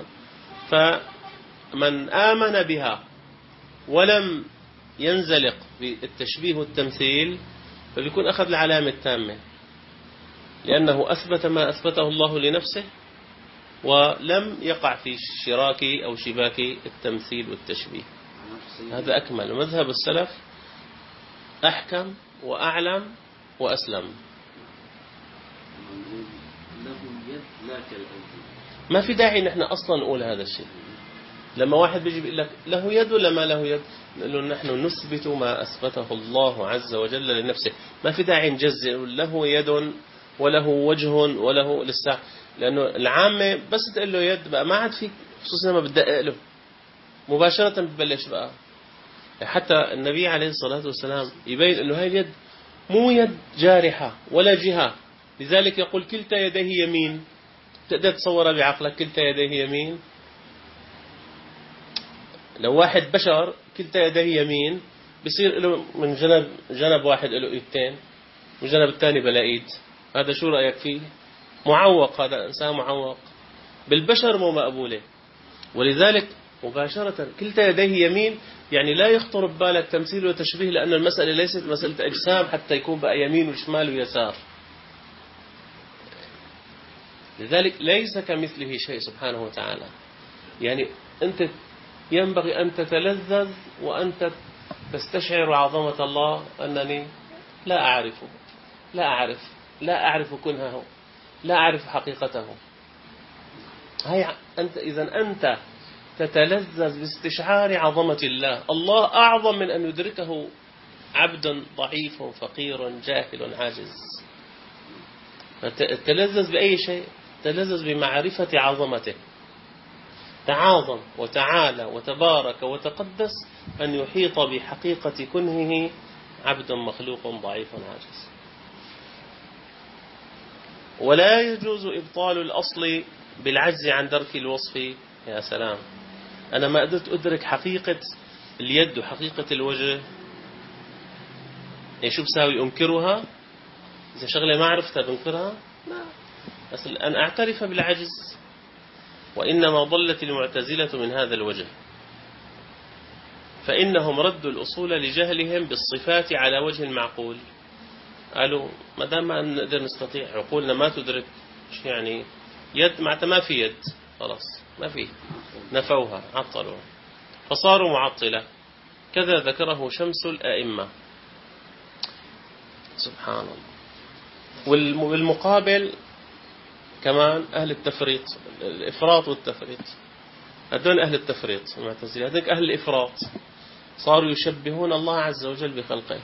فمن آمن بها ولم ينزلق بالتشبيه والتمثيل فبيكون أخذ العلامة التامة، لأنه أثبت ما أثبته الله لنفسه ولم يقع في شراك أو شباك التمثيل والتشبيه. هذا أكمل. مذهب السلف أحكم وأعلم وأسلم. ما في داعي نحن أصلا نقول هذا الشيء. لما واحد بيجي بيقول لك له يد ولا ما له يد، نقول له نحن نثبت ما أثبته الله عز وجل لنفسه. ما في داعي نجزئ له يد وله وجه وله لسه، لأنه العامة بس تقول له يد بقى ما عاد فيك، خصوصا ما بتدقق له مباشرة ببلش بقى. حتى النبي عليه الصلاة والسلام يبين أنه هاي اليد مو يد جارحة ولا جهة، لذلك يقول كلتا يديه يمين. تقدر تصورها بعقلك كلتا يديه يمين؟ لو واحد بشر كلتا يديه يمين بصير له من جنب واحد له ايدتين من جنب الثاني بلا ايد. هذا شو رأيك فيه؟ معوق، هذا إنسان معوق، بالبشر مو مقبولة. ولذلك مباشرة كلتا يديه يمين يعني لا يخطر ببالك تمثيل وتشبيه، لأن المسألة ليست مسألة أجسام حتى يكون بقى يمين وشمال ويسار. لذلك ليس كمثله شيء سبحانه وتعالى. يعني أنت ينبغي أن تتلذذ وأنت تستشعر عظمة الله، أنني لا أعرفه، لا أعرف كنهه، لا أعرف حقيقته. هاي أنت إذا أنت تتلذذ باستشعار عظمة الله. الله أعظم من أن يدركه عبد ضعيف فقير جاهل عاجز. تلذذ بأي شيء؟ تلذذ بمعرفة عظمته. تعاظم وتعالى وتبارك وتقدس أن يحيط بحقيقة كنهه عبد مخلوق ضعيف عاجز. ولا يجوز إبطال الأصل بالعجز عن درك الوصف. يا سلام، أنا ما قدرت أدرك حقيقة اليد وحقيقة الوجه، شو بساوي؟ أنكرها؟ إذا شغلة ما عرفتها بنكرها؟ لا، بس أن أعترف بالعجز. وإنما ضلت المعتزلة من هذا الوجه، فإنهم ردوا الأصول لجهلهم بالصفات على وجه المعقول. قالوا ما دام ما نقدر نستطيع، عقولنا ما تدرك يعني يد، معناتها ما في يد، خلاص ما في، نفوها عطلوا فصاروا معطلة. كذا ذكره شمس الأئمة. سبحان الله. والمقابل كمان أهل التفريط، الإفراط والتفريط. هذول أهل التفريط المعتزلة، هذول أهل الإفراط، صاروا يشبهون الله عز وجل بخلقه.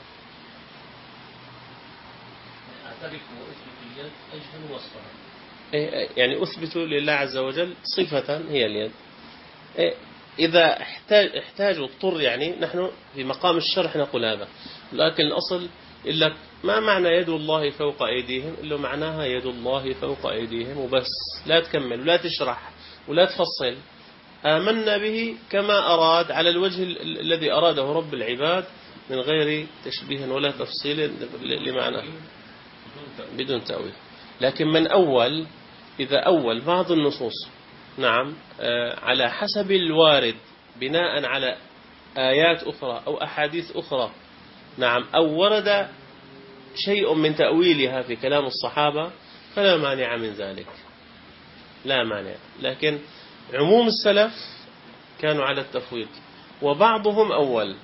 أعترفوا وأثبتوا اليد أجهل وصفها، يعني أثبتوا لله عز وجل صفة هي اليد. إذا احتاج واضطر، يعني نحن في مقام الشرح نقول هذا، لكن الأصل إلا ما معنى يد الله فوق أيديهم، إلا معناها يد الله فوق أيديهم وبس. لا تكمل ولا تشرح ولا تفصل. آمنا به كما أراد على الوجه الذي أراده رب العباد من غير تشبيه ولا تفصيل لمعناه بدون تأويل. لكن من أول، إذا أول بعض النصوص نعم على حسب الوارد بناء على آيات أخرى أو أحاديث أخرى، نعم، أو ورد شيء من تأويلها في كلام الصحابة، فلا مانع من ذلك، لا مانع. لكن عموم السلف كانوا على التفويض، وبعضهم أول،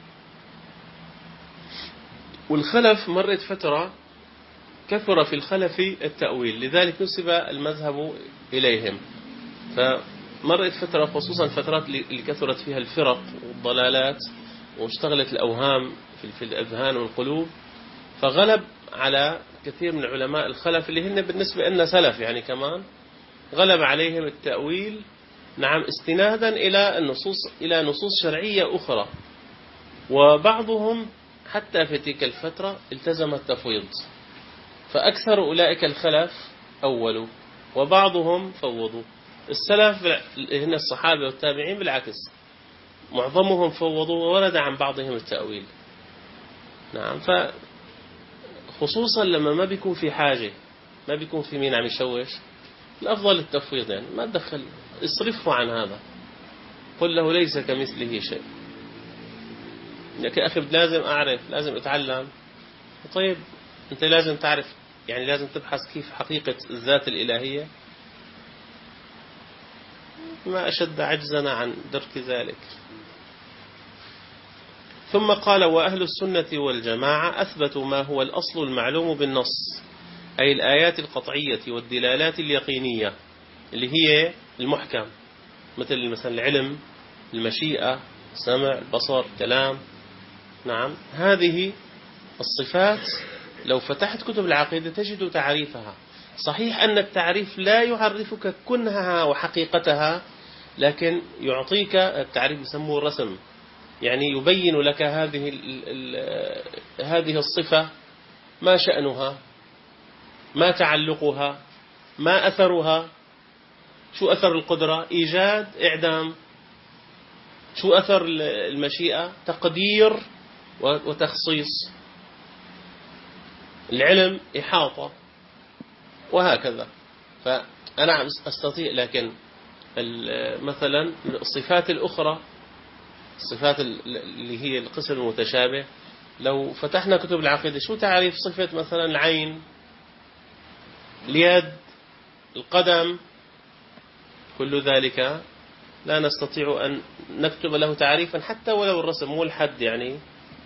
والخلف مرت فترة كثر في الخلف التأويل، لذلك نسب المذهب إليهم. فمرت فترة، خصوصا فترات اللي كثرت فيها الفرق والضلالات واشتغلت الأوهام في الأذهان والقلوب، فغلب على كثير من علماء الخلف اللي هن بالنسبة لنا سلف يعني كمان، غلب عليهم التأويل، نعم، استنادا إلى نصوص شرعية أخرى. وبعضهم حتى في تلك الفترة التزم التفويض، فأكثر أولئك الخلف أولوا، وبعضهم فوضوا. السلف هن الصحابة والتابعين بالعكس، معظمهم فوضوا وورد عن بعضهم التأويل، نعم. فخصوصا لما ما بيكون في حاجة، ما بيكون في مين عم يشوش، الأفضل التفويض، يعني ما تدخل، اصرفه عن هذا، قل له ليس كمثله شيء. يا أخي لازم أعرف، لازم أتعلم. طيب أنت لازم تعرف، يعني لازم تبحث كيف حقيقة الذات الإلهية، ما أشد عجزنا عن درك ذلك. ثم قال: وأهل السنة والجماعة أثبتوا ما هو الأصل المعلوم بالنص، أي الآيات القطعية والدلالات اليقينية اللي هي المحكم، مثل مثلا العلم، المشيئة، السمع، البصر، كلام، نعم. هذه الصفات لو فتحت كتب العقيدة تجد تعريفها. صحيح أن التعريف لا يعرفك كنهها وحقيقتها، لكن يعطيك التعريف يسموه الرسم، يعني يبين لك هذه الصفة، ما شأنها، ما تعلقها، ما أثرها، شو أثر القدرة، إيجاد، إعدام، شو أثر المشيئة، تقدير وتخصيص، العلم، إحاطة، وهكذا. فأنا أستطيع، لكن مثلا الصفات الأخرى، الصفات اللي هي القسم المتشابه، لو فتحنا كتب العقيدة شو تعريف صفة مثلا العين، اليد، القدم، كل ذلك لا نستطيع أن نكتب له تعريفا حتى ولو الرسم، مو الحد يعني.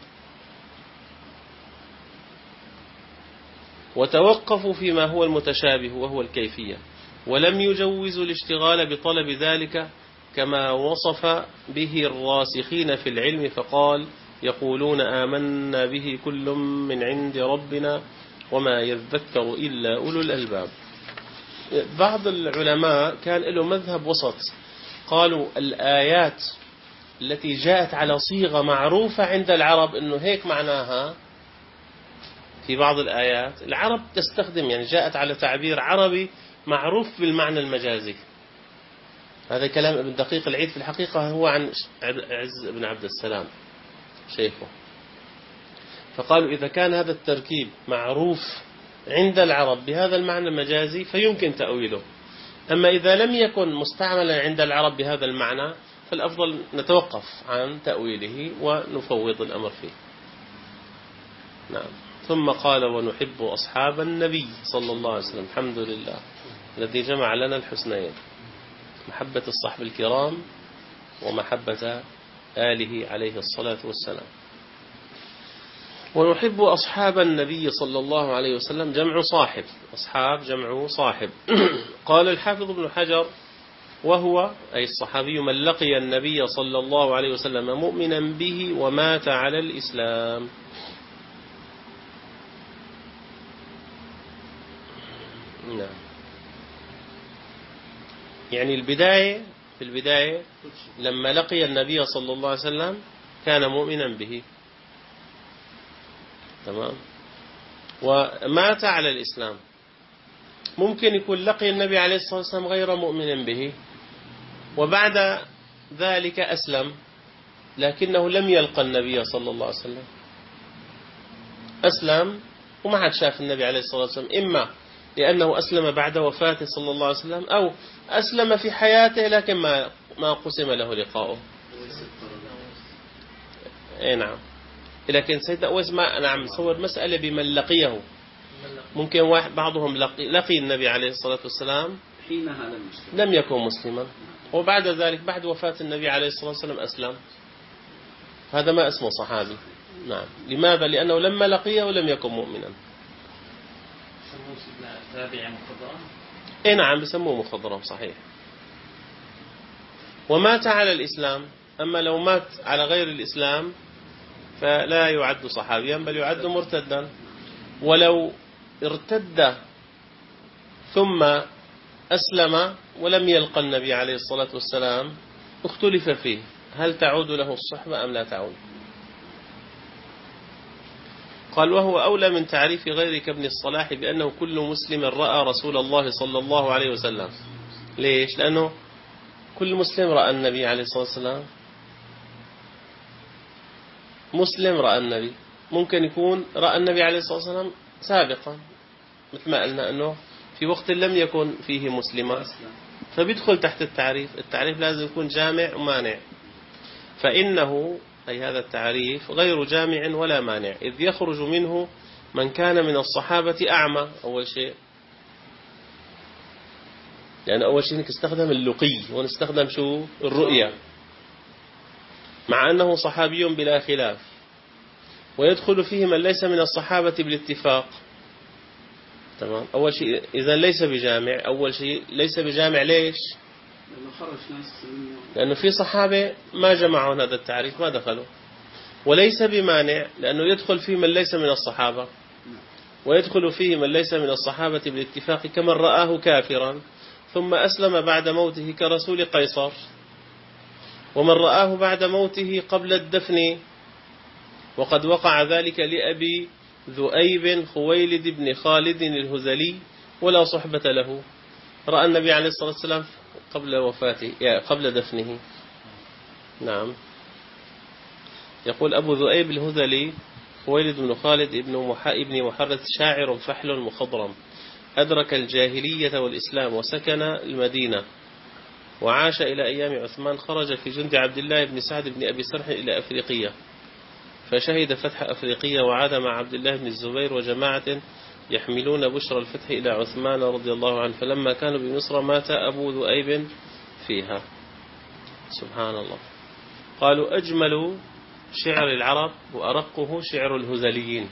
وتوقفوا فيما هو المتشابه وهو الكيفية، ولم يجوزوا الاشتغال بطلب ذلك كما وصف به الراسخين في العلم، فقال: يقولون آمنا به كل من عند ربنا وما يذكر إلا أولو الألباب. بعض العلماء كان له مذهب وسط، قالوا الآيات التي جاءت على صيغة معروفة عند العرب إنه هيك معناها، في بعض الآيات العرب تستخدم، يعني جاءت على تعبير عربي معروف بالمعنى المجازي. هذا كلام ابن دقيق العيد، في الحقيقة هو عن عز بن عبد السلام شيخه. فقالوا إذا كان هذا التركيب معروف عند العرب بهذا المعنى المجازي فيمكن تأويله، أما إذا لم يكن مستعملا عند العرب بهذا المعنى فالأفضل نتوقف عن تأويله ونفوض الأمر فيه. نعم. ثم قال: ونحب أصحاب النبي صلى الله عليه وسلم. الحمد لله الذي جمع لنا الحسنين، محبة الصحب الكرام ومحبة آله عليه الصلاة والسلام. ونحب أصحاب النبي صلى الله عليه وسلم، جمع صاحب، أصحاب جمع صاحب. قال الحافظ ابن حجر: وهو أي الصحابي من لقي النبي صلى الله عليه وسلم مؤمنا به ومات على الإسلام. نعم. يعني في البداية لما لقي النبي صلى الله عليه وسلم كان مؤمنا به، تمام، ومات على الإسلام. ممكن يكون لقي النبي عليه الصلاة والسلام غير مؤمن به، وبعد ذلك أسلم، لكنه لم يلقى النبي صلى الله عليه وسلم، أسلم وما حد شاف النبي عليه الصلاة والسلام، إما لأنه أسلم بعد وفاته صلى الله عليه وسلم، أو أسلم في حياته لكن ما قسم له لقاؤه. اي نعم. لكن سيدنا أويس ما نعم صور مسألة بمن لقيه. ممكن واحد بعضهم لقي النبي عليه الصلاة والسلام حينها لم يكن مسلما، وبعد ذلك بعد وفاة النبي عليه الصلاة والسلام أسلم. هذا ما اسمه صحابي. نعم. لماذا؟ لأنه لما لقيه ولم يكن مؤمنا. تابعا مخضرا. اي نعم بسموه مخضرا صحيح. ومات على الإسلام. أما لو مات على غير الإسلام فلا يعد صحابيا بل يعد مرتدا. ولو ارتد ثم أسلم ولم يلقى النبي عليه الصلاة والسلام اختلف فيه هل تعود له الصحبة أم لا تعود. قال وهو أولى من تعريف غيرك ابن الصلاح بأنه كل مسلم رأى رسول الله صلى الله عليه وسلم. ليش؟ لأنه كل مسلم رأى النبي عليه الصلاة والسلام. مسلم رأى النبي ممكن يكون رأى النبي عليه الصلاة والسلام سابقا مثل ما قلنا أنه في وقت لم يكن فيه مسلما فبيدخل تحت التعريف. التعريف لازم يكون جامع ومانع، فإنه أي هذا التعريف غير جامع ولا مانع، إذ يخرج منه من كان من الصحابة أعمى. أول شيء يعني أول شيء استخدم اللقي ونستخدم شو الرؤية، مع أنه صحابي بلا خلاف. ويدخل فيه من ليس من الصحابة بالاتفاق. تمام. أول شيء إذا ليس بجامع. أول شيء ليس بجامع ليش؟ لأنه في صحابة ما جمعوا هذا التعريف ما دخلوا. وليس بمانع لأنه يدخل فيه من ليس من الصحابة، ويدخل فيه من ليس من الصحابة بالاتفاق كمن رآه كافرا ثم أسلم بعد موته كرسول قيصر، ومن رآه بعد موته قبل الدفن، وقد وقع ذلك لأبي ذؤيب خويلد بن خالد الهذلي ولا صحبة له. رأى النبي عليه الصلاة والسلام قبل وفاته قبل دفنه. نعم. يقول أبو ذؤيب الهذلي خويلد بن خالد ابن محرث شاعر فحل مخضرم أدرك الجاهلية والإسلام وسكن المدينة وعاش إلى أيام عثمان. خرج في جند عبد الله بن سعد بن أبي سرح إلى أفريقيا فشهد فتح أفريقيا وعاد مع عبد الله بن الزبير وجماعة يحملون بشرى الفتح إلى عثمان رضي الله عنه. فلما كانوا بمصر مات أبو ذؤيب فيها. سبحان الله. قالوا أجمل شعر العرب وأرقه شعر الهذليين،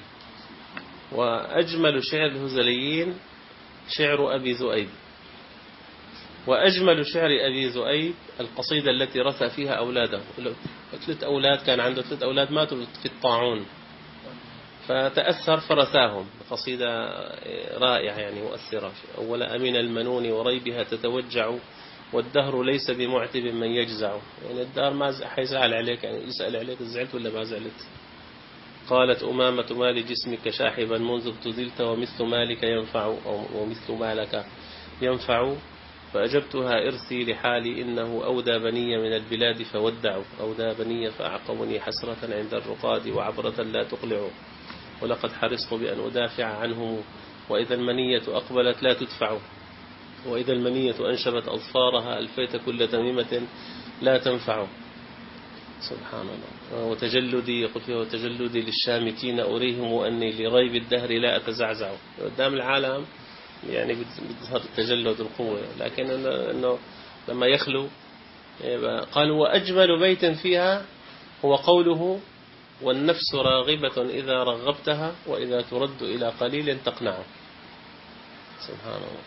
وأجمل شعر الهذليين شعر أبي ذؤيب. وأجمل شعر أبي ذؤيب القصيدة التي رثى فيها أولاده. 3 أولاد كان عنده 3 أولاد ماتوا في الطاعون فتأثر فرثاهم. قصيدة رائعة يعني مؤثرة. أولا أمين المنون وريبها تتوجع والدهر ليس بمعتب من يجزع. يعني الدهر ما حيزعل عليك، يعني يسأل عليك زعلت ولا ما زعلت. قالت أمامة مال جسمك شاحبا منذ ابتذلت ومثل مالك ينفع ومثل مالك ينفع. فأجبتها إرثي لحالي إنه أودى بني من البلاد فودعوا أودى بني فأعقبني حسرة عند الرقاد وعبرة لا تقلع. ولقد حرصت بأن أدافع عنهم وإذا المنية أقبلت لا تدفع. وإذا المنية أنشبت أظفارها ألفيت كل تميمة لا تنفع. سبحان الله. وتجلدي يقول فيه وتجلدي للشامتين أريهم أني لريب الدهر لا أتزعزع. قدام العالم يعني بتظهر تجلد القوة، لكن أنه لما يخلو قال وأجمل بيت فيها هو قوله والنفس راغبة إذا رغبتها وإذا ترد إلى قليل تقنع. سبحان الله.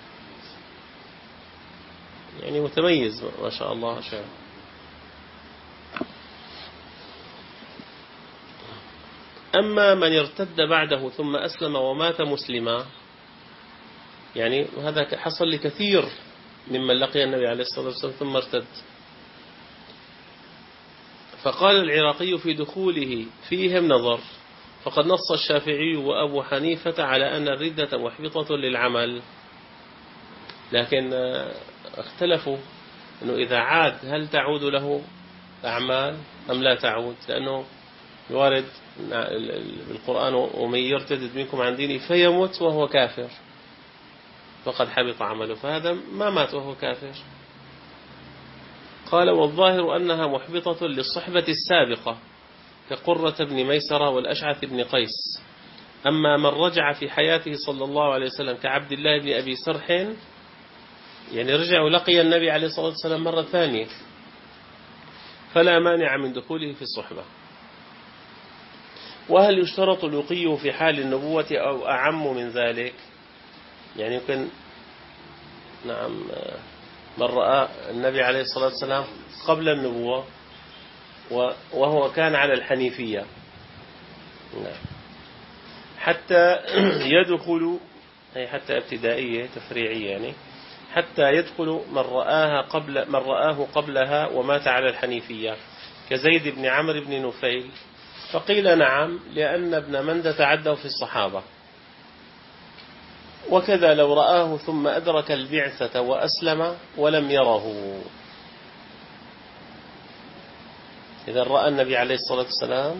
يعني متميز ما شاء الله شعر. أما من ارتد بعده ثم أسلم ومات مسلما، يعني هذا حصل لكثير ممن لقي النبي عليه الصلاة والسلام ثم ارتد. فقال العراقي في دخوله فيهم نظر، فقد نص الشافعي وأبو حنيفة على أن الردة محبطة للعمل، لكن اختلفوا أنه إذا عاد هل تعود له أعمال أم لا تعود، لأنه يوارد بالقرآن ومن يرتد منكم عن دينه فيموت وهو كافر فقد حبط عمله، فهذا ما مات وهو كافر. قال والظاهر أنها محبطة للصحبة السابقة كقرة بن ميسرة والأشعث بن قيس. أما من رجع في حياته صلى الله عليه وسلم كعبد الله بن أبي سرح، يعني رجع ولقي النبي عليه الصلاة والسلام مرة ثانية، فلا مانع من دخوله في الصحبة. وهل يشترط لقيه في حال النبوة أو أعم من ذلك؟ يعني يمكن نعم من رأى النبي عليه الصلاة والسلام قبل النبوة وهو كان على الحنيفية حتى يدخل، أي حتى ابتدائية تفريعية، يعني حتى يدخل من رآه قبلها ومات على الحنيفية كزيد بن عمرو بن نفيل. فقيل نعم، لأن ابن مندة تعده في الصحابة. وكذا لو رآه ثم أدرك البعثة وأسلم ولم يره. إذا رأى النبي عليه الصلاة والسلام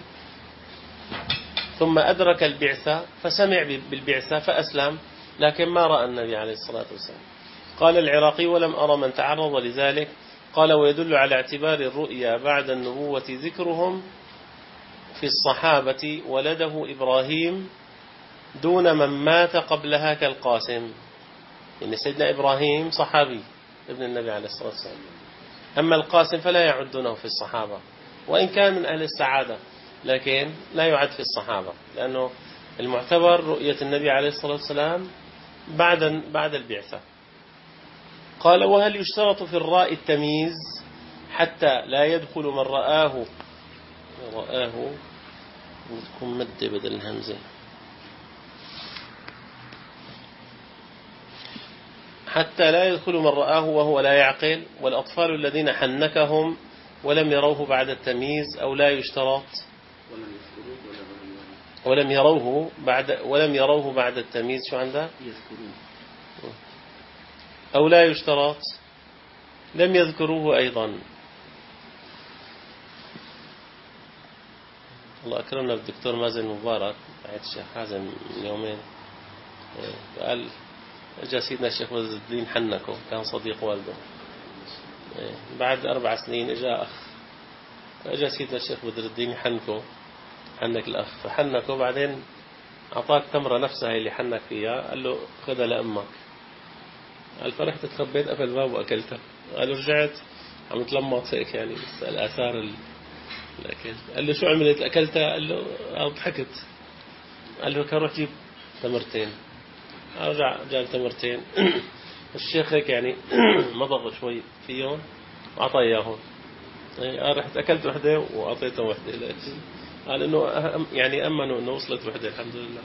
ثم أدرك البعثة فسمع بالبعثة فأسلم، لكن ما رأى النبي عليه الصلاة والسلام. قال العراقي: ولم أرى من تعرض لذلك. قال: ويدل على اعتبار الرؤيا بعد النبوة ذكرهم في الصحابة ولده إبراهيم دون من مات قبلها كالقاسم. يعني سيدنا إبراهيم صحابي ابن النبي عليه الصلاة والسلام، أما القاسم فلا يعدونه في الصحابة، وإن كان من أهل السعادة لكن لا يعد في الصحابة، لأنه المعتبر رؤية النبي عليه الصلاة والسلام بعد البعثة. قال: وهل يشترط في الراء التمييز حتى لا يدخل من رآه تكون مد بدل الهمزة، حتى لا يدخل من رآه وهو لا يعقل، والأطفال الذين حنكهم ولم يروه بعد التمييز، أو لا يشترط ولم يروه بعد التمييز. شو عنده؟ أو لا يشترط لم يذكروه أيضا. الله أكرمنا بالدكتور مازن مبارك بعد الشيخ حازم من يومين، قال اجا سيدنا الشيخ بدر الدين حنكه، كان صديق والده. بعد 4 سنين اجا سيدنا الشيخ بدر الدين حنك الأخ، فحنكه بعدين أعطاك تمرة نفسها اللي حنك فيها، قال له خذها لأمك. قال: فرحت تخبيت قفل الباب وأكلتها. قال: رجعت عم تلمط هيك، يعني الآثار الأكل. قال له: شو عملت؟ أكلتها؟ قال له: ضحكت. قال له: كروح جيب تمرتين. رجع جاب تمرتين. الشيخ هيك يعني مضغ شوي فيهم وأعطاه إياهم. رحت أكلت وحدة وأعطيته وحدة. قال إنه يعني أمنوا إنه وصلت وحدة الحمد لله.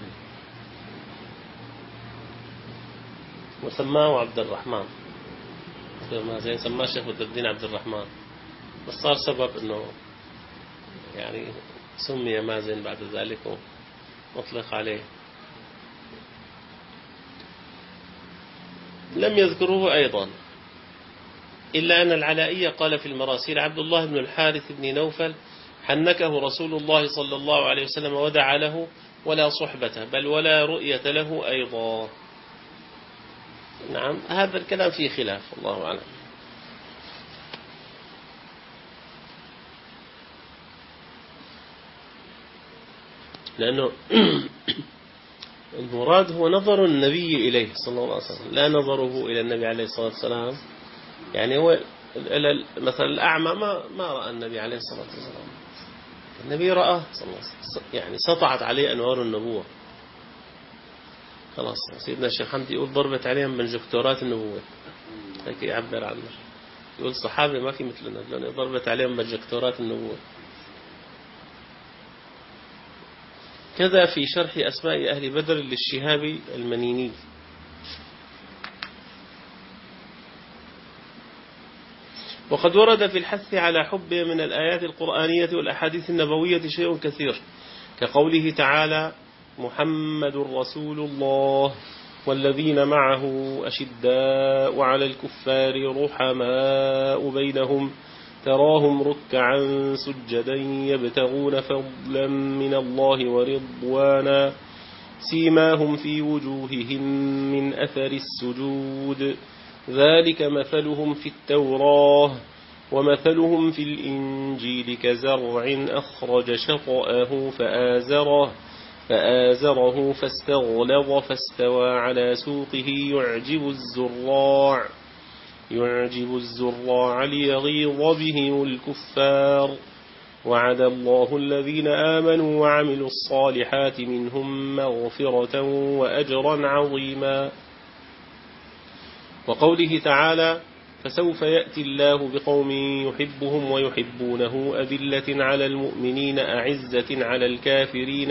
وسماه عبد الرحمن، زي سماه الشيخ بدر الدين عبد الرحمن، بس صار سبب إنه يعني سمي مازن بعد ذلك ومطلق عليه. لم يذكروه أيضا، إلا أن العلائية قال في المراسيل: عبد الله بن الحارث بن نوفل حنكه رسول الله صلى الله عليه وسلم ودعا له، ولا صحبة بل ولا رؤية له أيضا. نعم، هذا الكلام فيه خلاف، الله أعلم. لأنه المراد هو نظر النبي إليه صلى الله عليه وسلم، لا نظره إلى النبي عليه الصلاة والسلام. يعني هو مثلا الأعمى ما رأى النبي عليه الصلاة والسلام، النبي رآه صلى الله عليه وسلم، يعني سطعت عليه أنوار النبوة. خلاص سيدنا الشيخ حمدي يقول: ضربت عليهم بنجكتورات النبوة، هيك يعبر عنه، يقول صحابي ما في مثلنا، لأنه ضربت عليهم بنجكتورات النبوة. كذا في شرح أسماء أهل بدر للشهابي المنيني. وقد ورد في الحث على حبه من الآيات القرآنية والأحاديث النبوية شيء كثير، كقوله تعالى: محمد رسول الله والذين معه أشداء على الكفار رحماء بينهم تراهم ركعا سجدا يبتغون فضلا من الله ورضوانا سيماهم في وجوههم من أثر السجود ذلك مثلهم في التوراة ومثلهم في الإنجيل كزرع أخرج شطأه فآزره فاستغلظ فاستوى على سوقه يعجب الزراع ليغيظ بهم الكفار وعد الله الذين آمنوا وعملوا الصالحات منهم مغفرة وأجرا عظيما. وقوله تعالى فسوف يأتي الله بقوم يحبهم ويحبونه أذلة على المؤمنين أعزة على الكافرين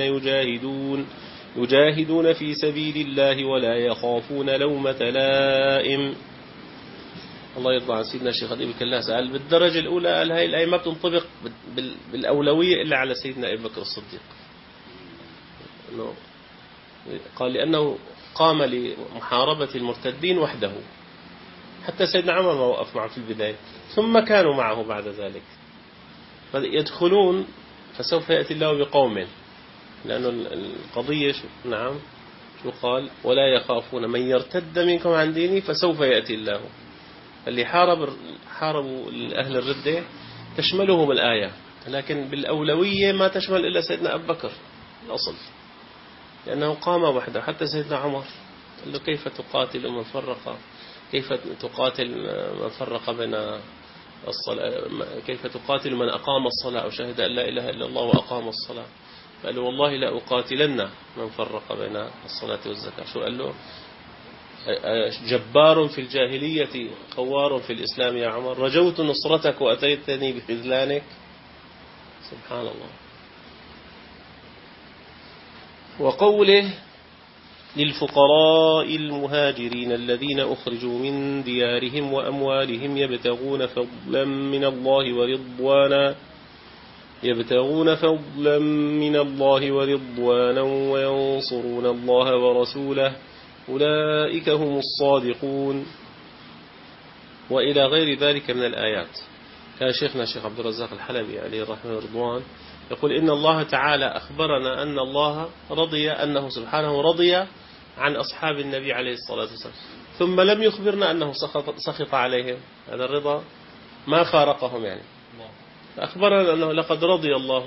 يجاهدون في سبيل الله ولا يخافون لومة لائم. الله يرضى عن سيدنا الشيخ أبي بكر الله سأل بالدرجة الأولى قال هاي الآية ما بتنطبق بالأولوية إلا على سيدنا أبي بكر الصديق. قال لأنه قام لمحاربة المرتدين وحده، حتى سيدنا عمر ما وقف معه في البداية، ثم كانوا معه بعد ذلك. فيدخلون فسوف يأتي الله بقوم، لأنه القضية نعم شو قال ولا يخافون من يرتد منكم عن ديني فسوف يأتي الله. اللي حاربوا أهل الردة تشملهم الآية، لكن بالأولوية ما تشمل إلا سيدنا أبو بكر الأصل، لأنه قام وحده. حتى سيدنا عمر قال له كيف تقاتل من فرق بين الصلاة، كيف تقاتل من أقام الصلاة أو شهد أن لا إله إلا الله وأقام الصلاة؟ قال له والله لا أقاتلن من فرق بين الصلاة والزكاة. شو قال له؟ جبار في الجاهلية خوار في الإسلام يا عمر، رجوت نصرتك وأتيتني بخذلانك. سبحان الله. وقوله للفقراء المهاجرين الذين أخرجوا من ديارهم وأموالهم يبتغون فضلا من الله ورضوانا وينصرون الله ورسوله أولئك هم الصادقون. وإلى غير ذلك من الآيات. كان شيخنا الشيخ عبد الرزاق الحلبي عليه الرحمة والرضوان يقول إن الله تعالى أخبرنا أن الله رضي، أنه سبحانه رضي عن أصحاب النبي عليه الصلاة والسلام، ثم لم يخبرنا أنه سخط عليهم. هذا الرضا ما فارقهم يعني. أخبرنا أنه لقد رضي الله،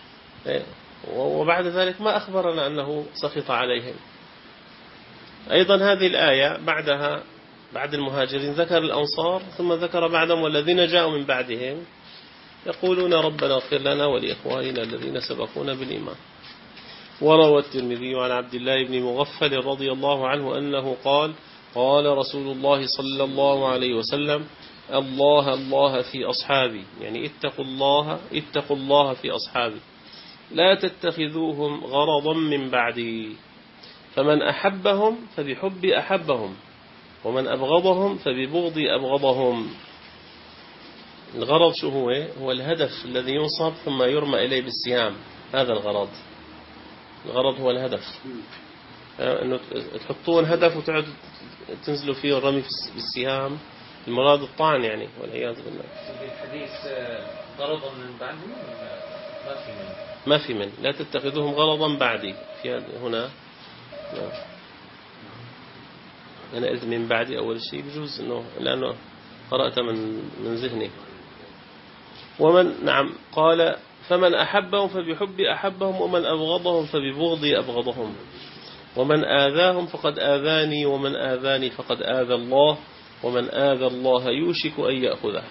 وبعد ذلك ما أخبرنا أنه سخط عليهم. أيضا هذه الآية بعد المهاجرين ذكر الأنصار، ثم ذكر بعدهم والذين جاءوا من بعدهم يقولون ربنا اغفر لنا ولإخواننا الذين سبقونا بالإيمان. وروى الترمذي عن عبد الله بن مغفل رضي الله عنه أنه قال قال رسول الله صلى الله عليه وسلم الله في أصحابي، يعني اتقوا الله في أصحابي لا تتخذوهم غرضا من بعدي، فمن أحبهم فبحب أحبهم ومن أبغضهم فببغض أبغضهم. الغرض شو هو الهدف الذي ينصب ثم يرمى إليه بالسهام. هذا الغرض هو الهدف، أنه تحطون هدف وتعد تنزلوا فيه الرمي بالسهام، المراد الطعن يعني، والعياذ بالله. الحديث غرضا من بعدي ما في من لا تتخذوهم غرضا بعدي في هنا. أنا قلت من بعدي أول شيء بجوز إنه لأنه قرأت من ذهني. ومن نعم قال فمن أحبهم فبحب أحبهم ومن أبغضهم فببغض أبغضهم، ومن آذاهم فقد آذاني ومن آذاني فقد آذى الله ومن آذى الله يوشك أن يأخذه.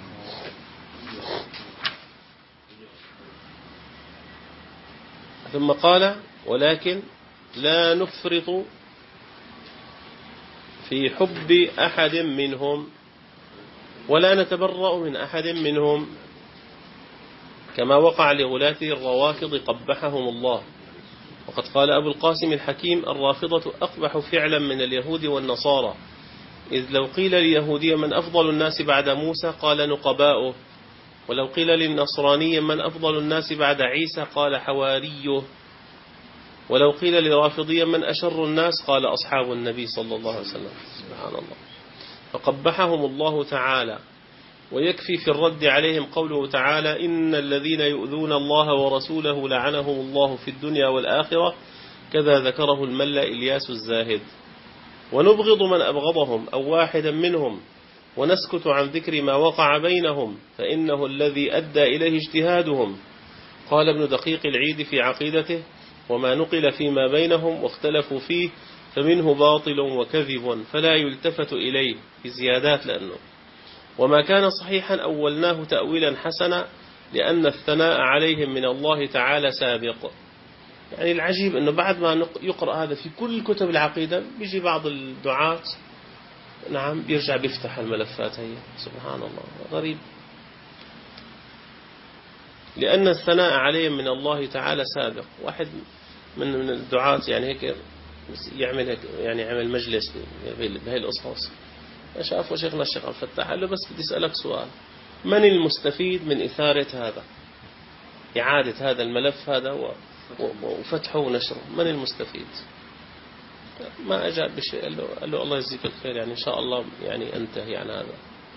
ثم قال ولكن لا نفرط في حب أحد منهم ولا نتبرأ من أحد منهم كما وقع لغلاة الروافض قبحهم الله. وقد قال أبو القاسم الحكيم الرافضة أقبح فعلا من اليهود والنصارى، إذ لو قيل لليهودي من أفضل الناس بعد موسى قال نقباؤه، ولو قيل للنصراني من أفضل الناس بعد عيسى قال حواريه، ولو قيل لرافضي من أشر الناس قال أصحاب النبي صلى الله عليه وسلم. سبحان الله. فقبحهم الله تعالى. ويكفي في الرد عليهم قوله تعالى إن الذين يؤذون الله ورسوله لعنهم الله في الدنيا والآخرة، كذا ذكره الملا إلياس الزاهد. ونبغض من أبغضهم أو واحدا منهم ونسكت عن ذكر ما وقع بينهم فإنه الذي أدى إليه اجتهادهم. قال ابن دقيق العيد في عقيدته: وما نقل فيما بينهم واختلفوا فيه فمنه باطل وكذب فلا يلتفت إليه بزيادات لأنه وما كان صحيحا أولناه تأويلا حسنا لأن الثناء عليهم من الله تعالى سابق. يعني العجيب أنه بعد ما يقرأ هذا في كل كتب العقيدة بيجي بعض الدعاة نعم بيرجع بيفتح الملفات هي. سبحان الله غريب. لأن الثناء عليهم من الله تعالى سابق. واحد من الدعاة يعني هيك يعمل هيك يعني يعمل مجلس بهي الأصحاص شافوا شيخنا الشيخ عبد الفتاح قال له: بس بدي أسألك سؤال، من المستفيد من إثارة هذا، إعادة هذا الملف هذا وفتحه ونشره؟ من المستفيد؟ ما أجاب بشيء. قال له: الله يجزيك الخير، يعني إن شاء الله يعني أنتهي عن هذا.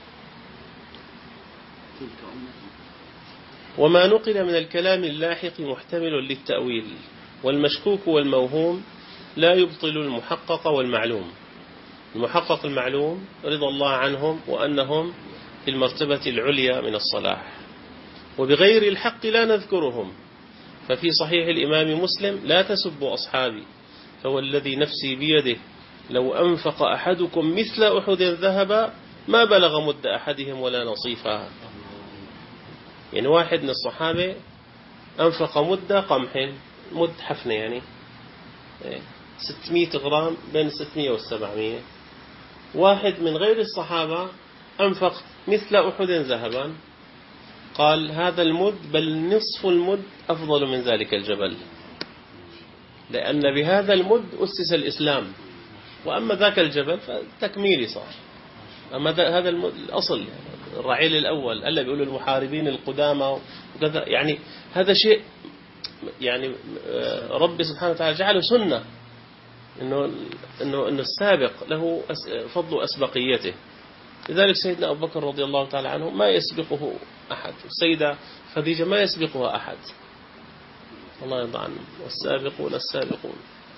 وما نقل من الكلام اللاحق محتمل للتأويل، والمشكوك والموهوم لا يبطل المحقق والمعلوم. المحقق المعلوم رضا الله عنهم وأنهم في المرتبة العليا من الصلاح، وبغير الحق لا نذكرهم. ففي صحيح الإمام مسلم: لا تسبوا أصحابي فوالذي نفسي بيده لو أنفق أحدكم مثل أحد ذهبا ما بلغ مد أحدهم ولا نصيفها. يعني واحد من الصحابة أنفق مد قمح، مد حفنة يعني 600 غرام، بين 600 وال700. واحد من غير الصحابة أنفق مثل أحد ذهبا، قال: هذا المد بل نصف المد أفضل من ذلك الجبل، لأن بهذا المد أسس الإسلام، وأما ذاك الجبل فتكميلي صار. أما هذا المد الأصل الرعيل الأول ألا بيقولوا المحاربين القدامى وكذا. يعني هذا شيء يعني رب سبحانه وتعالى جعله سنة، إنه السابق له فضل أسبقيته. لذلك سيدنا أبو بكر رضي الله تعالى عنه ما يسبقه أحد، والسيدة خديجة ما يسبقها أحد، الله يرضى عنهم، والسابقون السابقون.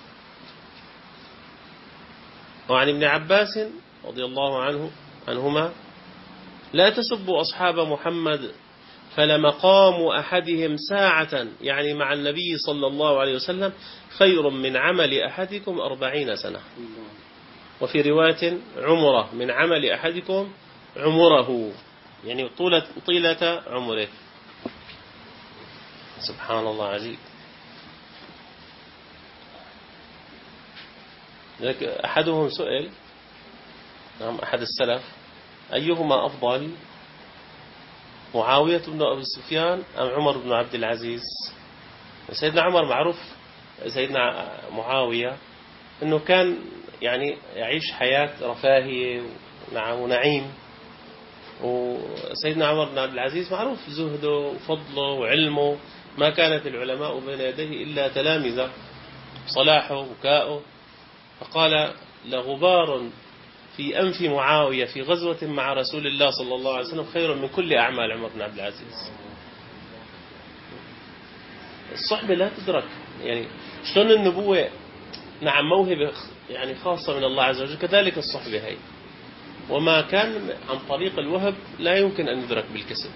وعن ابن عباس رضي الله عنهما: لا تسبوا أصحاب محمد فلمقام أحدهم ساعة، يعني مع النبي صلى الله عليه وسلم، خير من عمل أحدكم 40 سنة. وفي رواية: عمره من عمل أحدكم عمره، يعني طيلة عمره. سبحان الله عجيب. أحدهم سئل، أحد السلف: أيهما أفضل، معاوية بن أبي سفيان أم عمر بن عبد العزيز؟ سيدنا عمر معروف، سيدنا معاوية أنه كان يعني يعيش حياة رفاهية ونعيم، وسيدنا عمر بن عبد العزيز معروف زهده وفضله وعلمه، ما كانت العلماء بين يديه إلا تلامذة، صلاحه وكاؤه. فقال: لغبار في أنف معاوية في غزوة مع رسول الله صلى الله عليه وسلم خير من كل أعمال عمر بن عبد العزيز. الصحبة لا تدرك، يعني شلون النبوة نعم موهبة يعني خاصة من الله عز وجل، كذلك الصحبة هي، وما كان عن طريق الوهب لا يمكن أن يدرك بالكسب.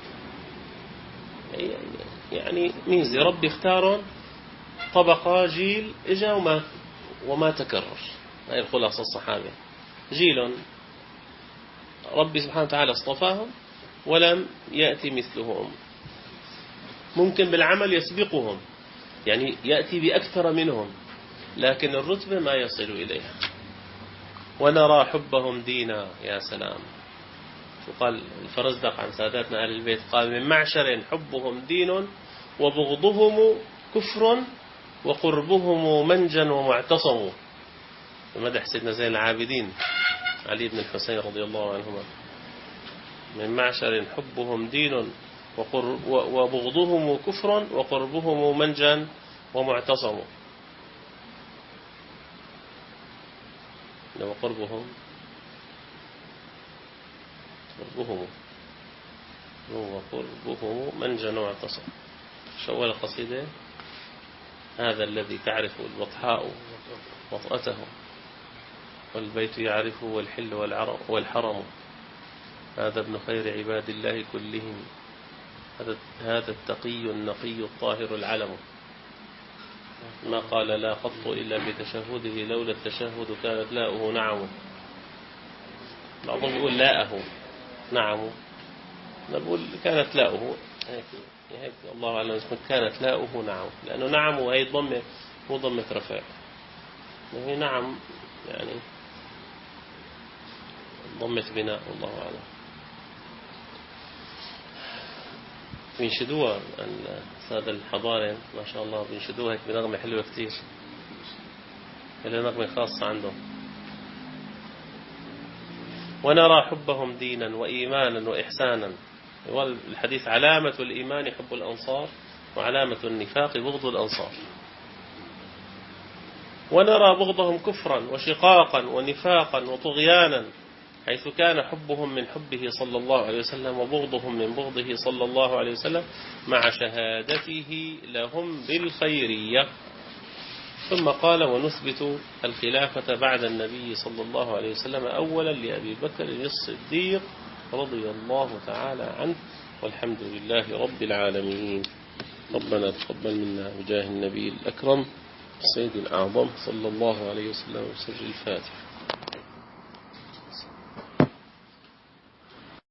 يعني ميزة ربي اختارون طبقة جيل إجا وما تكرر. هاي الخلاصة. الصحابة جيل ربي سبحانه وتعالى اصطفاهم ولم يأتي مثلهم. ممكن بالعمل يسبقهم، يعني يأتي بأكثر منهم، لكن الرتبة ما يصل إليها. ونرى حبهم دينا. يا سلام. وقال الفرزدق عن ساداتنا أهل البيت، قال: من معشر حبهم دين وبغضهم كفر وقربهم منجا ومعتصم. بمدح سيدنا زين العابدين علي بن الحسين رضي الله عنهما: من معشر حبهم دين وبغضهم كفر وقربهم منجا ومعتصم. وقربهم منجا ومعتصم. شو القصيدة: هذا الذي تعرف البطحاء وطأته والبيت يعرفه والحل والحرم هذا ابن خير عباد الله كلهم، هذا التقي النقي الطاهر العلم، ما قال لا قط إلا بتشهده، لولا التشهد كانت لاؤه نعم. بعضهم يقول لاءه نعم، نقول كانت لاؤه هيك الله أعلم، كانت لاؤه نعم، لأنه نعم وهي ضمة مو ضمة رفاع، وهي نعم يعني ضمة بناء، والله أعلم. بينشدوها السادة الحضارة ما شاء الله، بينشدوها هيك بنغمة حلوة كتير، إلى نغمة خاصة عندهم. ونرى حبهم دينا وإيمانا وإحسانا. والحديث علامة الإيمان حب الأنصار، وعلامة النفاق بغض الأنصار. ونرى بغضهم كفرا وشقاقا ونفاقا وطغيانا، حيث كان حبهم من حبه صلى الله عليه وسلم وبغضهم من بغضه صلى الله عليه وسلم، مع شهادته لهم بالخيرية. ثم قال: ونثبت الخلافة بعد النبي صلى الله عليه وسلم أولا لأبي بكر الصديق رضي الله تعالى عنه، والحمد لله رب العالمين. ربنا تقبل منا بجاه النبي الأكرم السيد الأعظم صلى الله عليه وسلم. وسر الفاتحة.